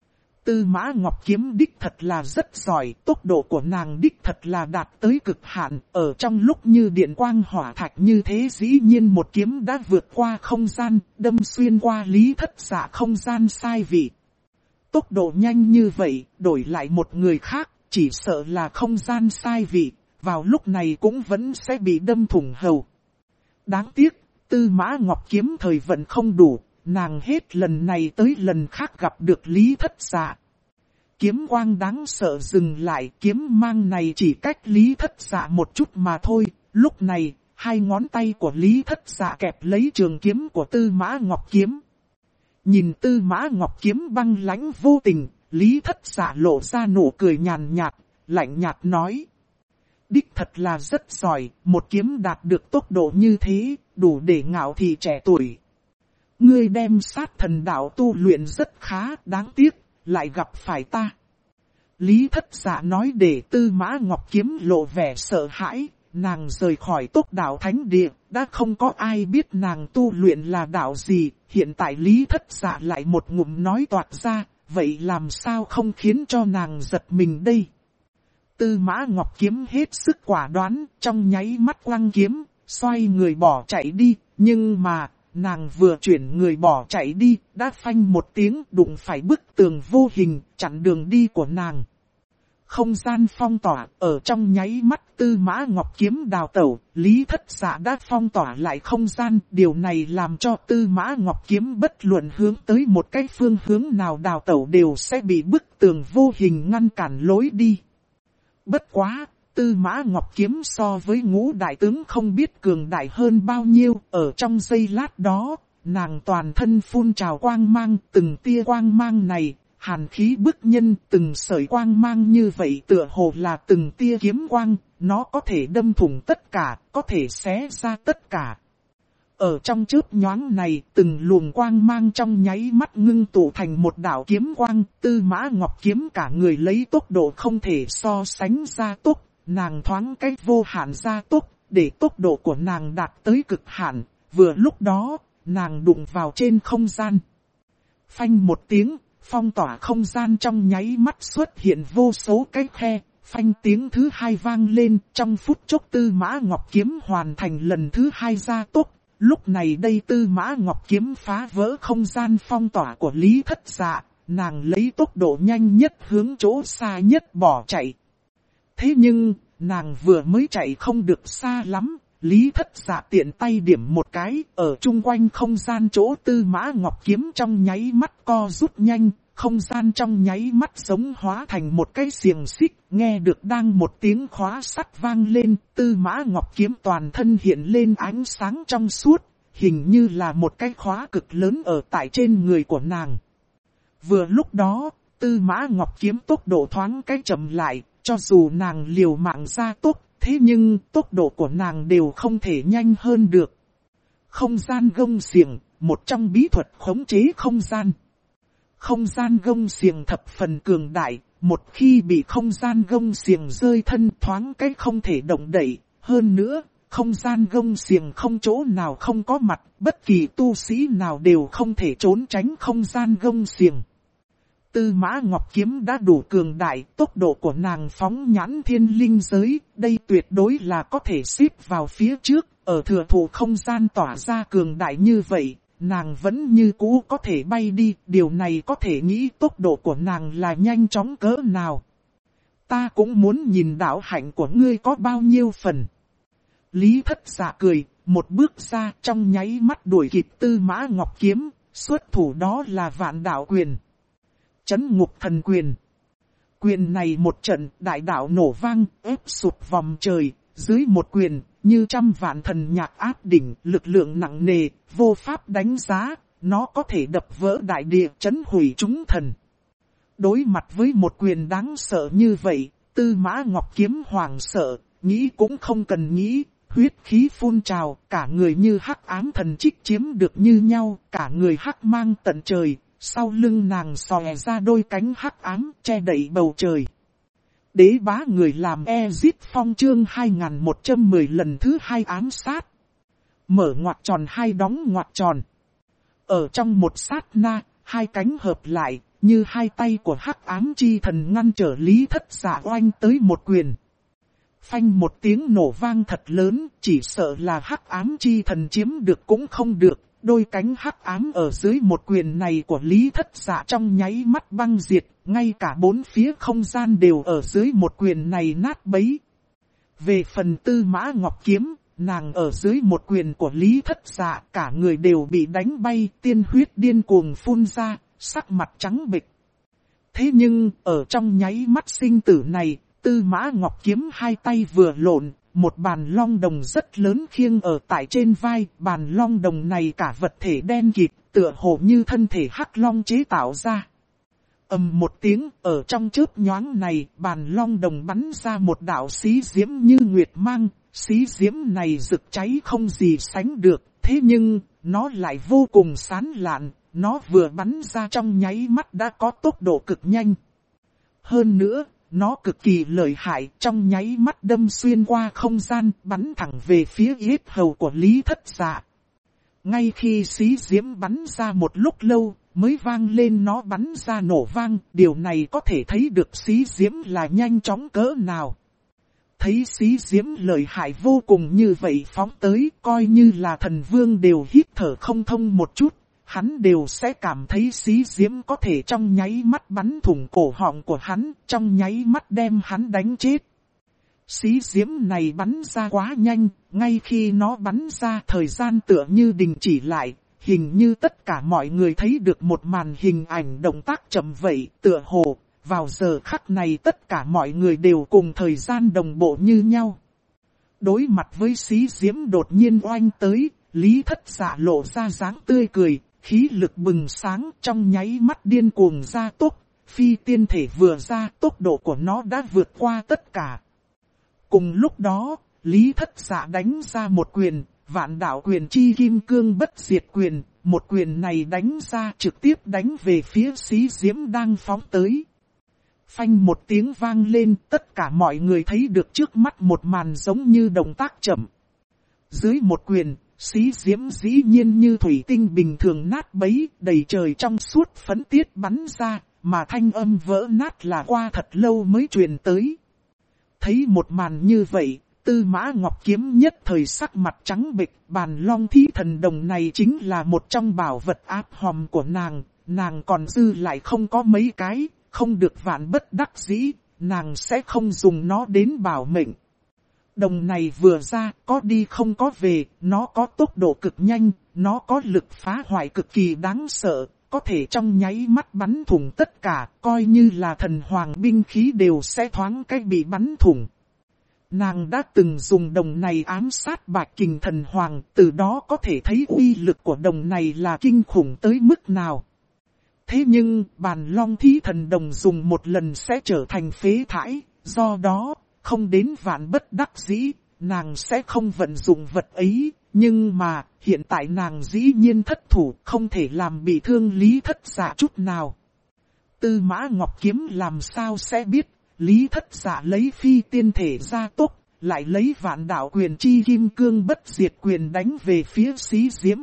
Tư Mã Ngọc Kiếm đích thật là rất giỏi, tốc độ của nàng đích thật là đạt tới cực hạn, ở trong lúc như điện quang hỏa thạch như thế dĩ nhiên một kiếm đã vượt qua không gian, đâm xuyên qua Lý Thất Dạ không gian sai vị. Tốc độ nhanh như vậy, đổi lại một người khác, chỉ sợ là không gian sai vị, vào lúc này cũng vẫn sẽ bị đâm thủng hầu. Đáng tiếc, Tư Mã Ngọc Kiếm thời vận không đủ. Nàng hết lần này tới lần khác gặp được Lý Thất Dạ. Kiếm quang đáng sợ dừng lại, kiếm mang này chỉ cách Lý Thất Dạ một chút mà thôi. Lúc này, hai ngón tay của Lý Thất Dạ kẹp lấy trường kiếm của Tư Mã Ngọc Kiếm. Nhìn Tư Mã Ngọc Kiếm băng lãnh vô tình, Lý Thất Dạ lộ ra nụ cười nhàn nhạt, lạnh nhạt nói. Đích thật là rất giỏi, một kiếm đạt được tốc độ như thế, đủ để ngạo thị trẻ tuổi. Ngươi đem sát thần đạo tu luyện rất khá, đáng tiếc, lại gặp phải ta. Lý Thất Dạ nói để Tư Mã Ngọc Kiếm lộ vẻ sợ hãi, nàng rời khỏi Tốc Đạo Thánh Địa, đã không có ai biết nàng tu luyện là đạo gì, hiện tại Lý Thất Dạ lại một ngụm nói toạc ra, vậy làm sao không khiến cho nàng giật mình đây? Tư Mã Ngọc Kiếm hết sức quả đoán, trong nháy mắt quăng kiếm, xoay người bỏ chạy đi, nhưng mà... Nàng vừa chuyển người bỏ chạy đi, đã phanh một tiếng đụng phải bức tường vô hình, chặn đường đi của nàng. Không gian phong tỏa, ở trong nháy mắt Tư Mã Ngọc Kiếm đào tẩu, Lý Thất Dạ đã phong tỏa lại không gian. Điều này làm cho Tư Mã Ngọc Kiếm bất luận hướng tới một cái phương hướng nào đào tẩu đều sẽ bị bức tường vô hình ngăn cản lối đi. Bất quá! Tư Mã Ngọc Kiếm so với Ngũ đại tướng không biết cường đại hơn bao nhiêu, ở trong giây lát đó, nàng toàn thân phun trào quang mang, từng tia quang mang này, hàn khí bức nhân, từng sợi quang mang như vậy tựa hồ là từng tia kiếm quang, nó có thể đâm thủng tất cả, có thể xé ra tất cả. Ở trong chớp nhoáng này, từng luồng quang mang trong nháy mắt ngưng tụ thành một đạo kiếm quang, Tư Mã Ngọc Kiếm cả người lấy tốc độ không thể so sánh ra tốc. Nàng thoáng cách vô hạn gia tốc, để tốc độ của nàng đạt tới cực hạn, vừa lúc đó, nàng đụng vào trên không gian. Phanh một tiếng, phong tỏa không gian trong nháy mắt xuất hiện vô số cái khe, phanh tiếng thứ hai vang lên, trong phút chốc Tư Mã Ngọc Kiếm hoàn thành lần thứ hai gia tốc. Lúc này đây Tư Mã Ngọc Kiếm phá vỡ không gian phong tỏa của Lý Thất Dạ, nàng lấy tốc độ nhanh nhất hướng chỗ xa nhất bỏ chạy. Thế nhưng, nàng vừa mới chạy không được xa lắm, Lý Thất Dạ tiện tay điểm một cái, ở chung quanh không gian chỗ Tư Mã Ngọc Kiếm trong nháy mắt co rút nhanh, không gian trong nháy mắt giống hóa thành một cái xiềng xích, nghe được đang một tiếng khóa sắt vang lên, Tư Mã Ngọc Kiếm toàn thân hiện lên ánh sáng trong suốt, hình như là một cái khóa cực lớn ở tại trên người của nàng. Vừa lúc đó, Tư Mã Ngọc Kiếm tốc độ thoáng cái chậm lại. Cho dù nàng liều mạng ra tốc, thế nhưng tốc độ của nàng đều không thể nhanh hơn được. Không gian gông xiềng, một trong bí thuật khống chế không gian. Không gian gông xiềng thập phần cường đại, một khi bị không gian gông xiềng rơi thân thoáng cái không thể động đậy. Hơn nữa, không gian gông xiềng không chỗ nào không có mặt, bất kỳ tu sĩ nào đều không thể trốn tránh không gian gông xiềng. Tư Mã Ngọc Kiếm đã đủ cường đại, tốc độ của nàng phóng nhãn thiên linh giới, đây tuyệt đối là có thể xếp vào phía trước, ở thừa thụ không gian tỏa ra cường đại như vậy, nàng vẫn như cũ có thể bay đi, điều này có thể nghĩ tốc độ của nàng là nhanh chóng cỡ nào. Ta cũng muốn nhìn đạo hạnh của ngươi có bao nhiêu phần. Lý Thất Dạ cười, một bước ra trong nháy mắt đuổi kịp Tư Mã Ngọc Kiếm, xuất thủ đó là Vạn Đạo Quyền. Chấn Ngục Thần Quyền. Quyền này một trận, đại đạo nổ vang, ép sụp vòng trời, dưới một quyền, như trăm vạn thần nhạc áp đỉnh, lực lượng nặng nề, vô pháp đánh giá, nó có thể đập vỡ đại địa, chấn hủy chúng thần. Đối mặt với một quyền đáng sợ như vậy, Tư Mã Ngọc Kiếm hoảng sợ, nghĩ cũng không cần nghĩ, huyết khí phun trào, cả người như hắc ám thần trích chiếm được như nhau, cả người hắc mang tận trời, sau lưng nàng xòe ra đôi cánh hắc ám, che đậy bầu trời. Đế bá người làm Ezit Phong chương 2110 lần thứ 2 ám sát. Mở ngoặc tròn hai đóng ngoặc tròn. Ở trong một sát na, hai cánh hợp lại, như hai tay của hắc ám chi thần ngăn trở Lý Thất Dạ oanh tới một quyền. Phanh một tiếng nổ vang thật lớn, chỉ sợ là hắc ám chi thần chiếm được cũng không được. Đôi cánh hắc ám ở dưới một quyền này của Lý Thất Dạ trong nháy mắt băng diệt, ngay cả bốn phía không gian đều ở dưới một quyền này nát bấy. Về phần Tư Mã Ngọc Kiếm, nàng ở dưới một quyền của Lý Thất Dạ, cả người đều bị đánh bay, tiên huyết điên cuồng phun ra, sắc mặt trắng bệch. Thế nhưng, ở trong nháy mắt sinh tử này, Tư Mã Ngọc Kiếm hai tay vừa lộn, một bàn long đồng rất lớn khiêng ở tại trên vai, bàn long đồng này cả vật thể đen kịt, tựa hồ như thân thể hắc long chế tạo ra. Ầm một tiếng, ở trong chớp nhoáng này, bàn long đồng bắn ra một đạo xí diễm như nguyệt mang, xí diễm này rực cháy không gì sánh được, thế nhưng, nó lại vô cùng sán lạn, nó vừa bắn ra trong nháy mắt đã có tốc độ cực nhanh. Hơn nữa, nó cực kỳ lợi hại, trong nháy mắt đâm xuyên qua không gian, bắn thẳng về phía yết hầu của Lý Thất Dạ. Ngay khi xí diễm bắn ra một lúc lâu, mới vang lên nó bắn ra nổ vang, điều này có thể thấy được xí diễm là nhanh chóng cỡ nào. Thấy xí diễm lợi hại vô cùng như vậy phóng tới, coi như là thần vương đều hít thở không thông một chút. Hắn đều sẽ cảm thấy xí diễm có thể trong nháy mắt bắn thủng cổ họng của hắn, trong nháy mắt đem hắn đánh chết. Xí diễm này bắn ra quá nhanh, ngay khi nó bắn ra thời gian tựa như đình chỉ lại, hình như tất cả mọi người thấy được một màn hình ảnh động tác chậm vậy, tựa hồ, vào giờ khắc này tất cả mọi người đều cùng thời gian đồng bộ như nhau. Đối mặt với xí diễm đột nhiên oanh tới, Lý Thất Dạ lộ ra dáng tươi cười. Khí lực bừng sáng trong nháy mắt điên cuồng ra tốc, phi tiên thể vừa ra tốc độ của nó đã vượt qua tất cả. Cùng lúc đó, Lý Thất Dạ đánh ra một quyền, Vạn Đạo Quyền chi kim cương bất diệt quyền, một quyền này đánh ra trực tiếp đánh về phía xí diễm đang phóng tới. Phanh một tiếng vang lên, tất cả mọi người thấy được trước mắt một màn giống như động tác chậm. Dưới một quyền, xí diễm dĩ nhiên như thủy tinh bình thường nát bấy, đầy trời trong suốt phấn tiết bắn ra, mà thanh âm vỡ nát là qua thật lâu mới truyền tới. Thấy một màn như vậy, Tư Mã Ngọc Kiếm nhất thời sắc mặt trắng bệch, bàn long thí thần đồng này chính là một trong bảo vật áp hòm của nàng còn dư lại không có mấy cái, không được vạn bất đắc dĩ, nàng sẽ không dùng nó đến bảo mệnh. Đồng này vừa ra, có đi không có về, nó có tốc độ cực nhanh, nó có lực phá hoại cực kỳ đáng sợ, có thể trong nháy mắt bắn thủng tất cả, coi như là thần hoàng binh khí đều sẽ thoáng cách bị bắn thủng. Nàng đã từng dùng đồng này ám sát Bạch Kình thần hoàng, từ đó có thể thấy uy lực của đồng này là kinh khủng tới mức nào. Thế nhưng, bàn long thí thần đồng dùng một lần sẽ trở thành phế thải, do đó, không đến vạn bất đắc dĩ, nàng sẽ không vận dụng vật ấy, nhưng mà, hiện tại nàng dĩ nhiên thất thủ, không thể làm bị thương Lý Thất Dạ chút nào. Tư Mã Ngọc Kiếm làm sao sẽ biết, Lý Thất Dạ lấy phi tiên thể ra tốc, lại lấy vạn đạo quyền chi kim cương bất diệt quyền đánh về phía Xí Diễm.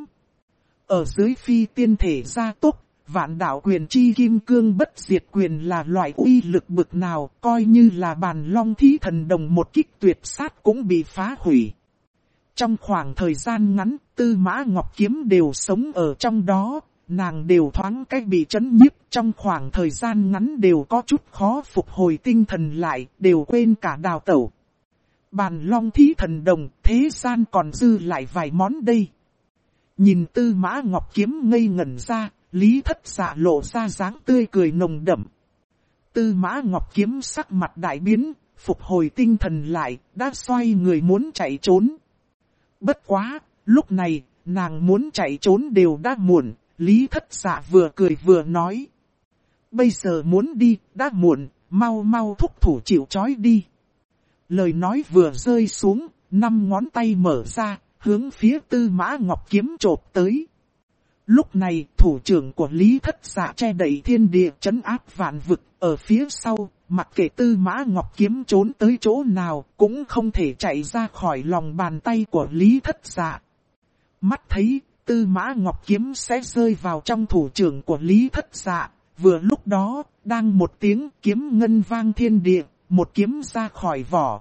Ở dưới phi tiên thể gia tốc, vạn đạo quyền chi kim cương bất diệt quyền là loại uy lực bực nào, coi như là bàn long thí thần đồng một kích tuyệt sát cũng bị phá hủy. Trong khoảng thời gian ngắn, Tư Mã Ngọc Kiếm đều sống ở trong đó, nàng đều thoáng cách bị chấn nhiếp, trong khoảng thời gian ngắn đều có chút khó phục hồi tinh thần lại, đều quên cả đào tẩu. Bàn long thí thần đồng, thế gian còn dư lại vài món đây. Nhìn Tư Mã Ngọc Kiếm ngây ngẩn ra, Lý Thất Dạ lộ ra dáng tươi cười nồng đậm. Tư Mã Ngọc Kiếm sắc mặt đại biến, phục hồi tinh thần lại, đã xoay người muốn chạy trốn. Bất quá, lúc này, nàng muốn chạy trốn đều đã muộn, Lý Thất Dạ vừa cười vừa nói. Bây giờ muốn đi, đã muộn, mau mau thúc thủ chịu trói đi. Lời nói vừa rơi xuống, 5 ngón tay mở ra, hướng phía Tư Mã Ngọc Kiếm chộp tới. Lúc này, thủ trưởng của Lý Thất Dạ che đậy thiên địa trấn áp vạn vực, ở phía sau, mặc kệ Tư Mã Ngọc Kiếm trốn tới chỗ nào, cũng không thể chạy ra khỏi lòng bàn tay của Lý Thất Dạ. Mắt thấy, Tư Mã Ngọc Kiếm sẽ rơi vào trong thủ trưởng của Lý Thất Dạ, vừa lúc đó, đang một tiếng kiếm ngân vang thiên địa, một kiếm ra khỏi vỏ.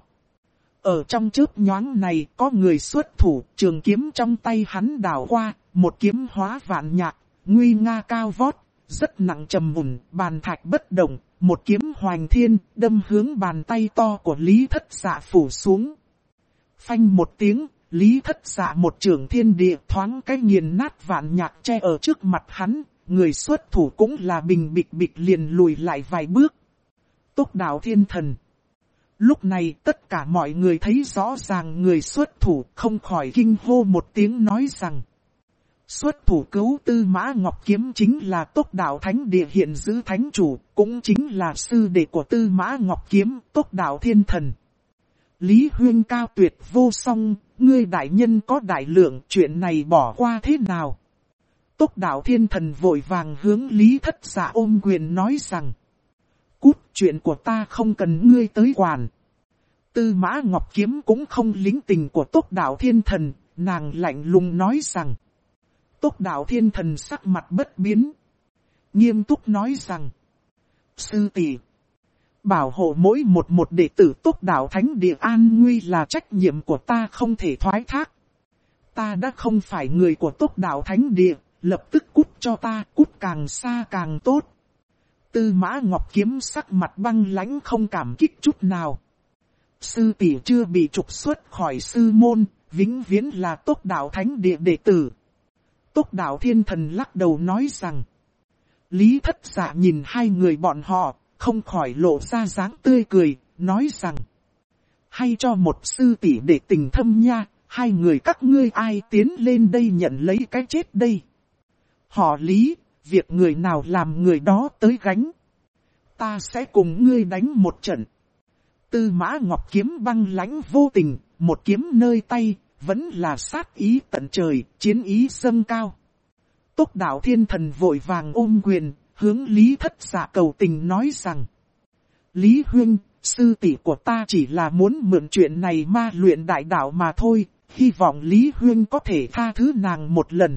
Ở trong chớp nhoáng này có người xuất thủ, trường kiếm trong tay hắn đảo qua, một kiếm hóa vạn nhạc, nguy nga cao vót, rất nặng trầm mùn, bàn thạch bất động, một kiếm hoành thiên, đâm hướng bàn tay to của Lý Thất Dạ phủ xuống. Phanh một tiếng, Lý Thất Dạ một trường thiên địa thoáng cái nghiền nát vạn nhạc che ở trước mặt hắn, người xuất thủ cũng là bình bịch bịch liền lùi lại vài bước. Tốc đạo thiên thần. Lúc này tất cả mọi người thấy rõ ràng người xuất thủ, không khỏi kinh hô một tiếng nói rằng. Xuất thủ cứu Tư Mã Ngọc Kiếm chính là Tốc đạo thánh địa hiện giữ thánh chủ, cũng chính là sư đệ của Tư Mã Ngọc Kiếm, Tốc đạo thiên thần. Lý Huyên cao tuyệt vô song, ngươi đại nhân có đại lượng, chuyện này bỏ qua thế nào? Tốc đạo thiên thần vội vàng hướng Lý Thất Dạ ôm quyền nói rằng. Cút, chuyện của ta không cần ngươi tới quản. Tư Mã Ngọc Kiếm cũng không lính tình của Tốc đạo thiên thần, nàng lạnh lùng nói rằng. Tốc đạo thiên thần sắc mặt bất biến. Nghiêm túc nói rằng. Sư tỷ, bảo hộ mỗi một đệ tử Tốc đạo thánh địa an nguy là trách nhiệm của ta không thể thoái thác. Ta đã không phải người của Tốc đạo thánh địa, lập tức cút cho ta, cút càng xa càng tốt. Tư Mã Ngọc Kiếm sắc mặt băng lãnh không cảm kích chút nào. Sư tỷ chưa bị trục xuất khỏi sư môn, vĩnh viễn là Tốc đạo thánh địa đệ tử. Tốc đạo thiên thần lắc đầu nói rằng. Lý Thất Dạ nhìn hai người bọn họ, không khỏi lộ ra dáng tươi cười, nói rằng. Hay cho một sư tỷ để tình thâm nha, hai người các ngươi ai tiến lên đây nhận lấy cái chết đây. Họ Lý, việc người nào làm người đó tới gánh. Ta sẽ cùng ngươi đánh một trận. Tư Mã Ngọc Kiếm băng lãnh vô tình, một kiếm nơi tay, vẫn là sát ý tận trời, chiến ý dâng cao. Tốc đạo thiên thần vội vàng ôm quyền, hướng Lý Thất Dạ cầu tình nói rằng. Lý Huynh, sư tỷ của ta chỉ là muốn mượn chuyện này ma luyện đại đạo mà thôi, hy vọng Lý Huynh có thể tha thứ nàng một lần.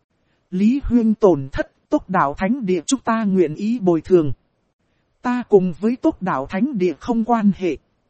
Lý Huynh tổn thất, Tốc đạo thánh địa chúng ta nguyện ý bồi thường. Ta cùng với Tốc đạo thánh địa không quan hệ.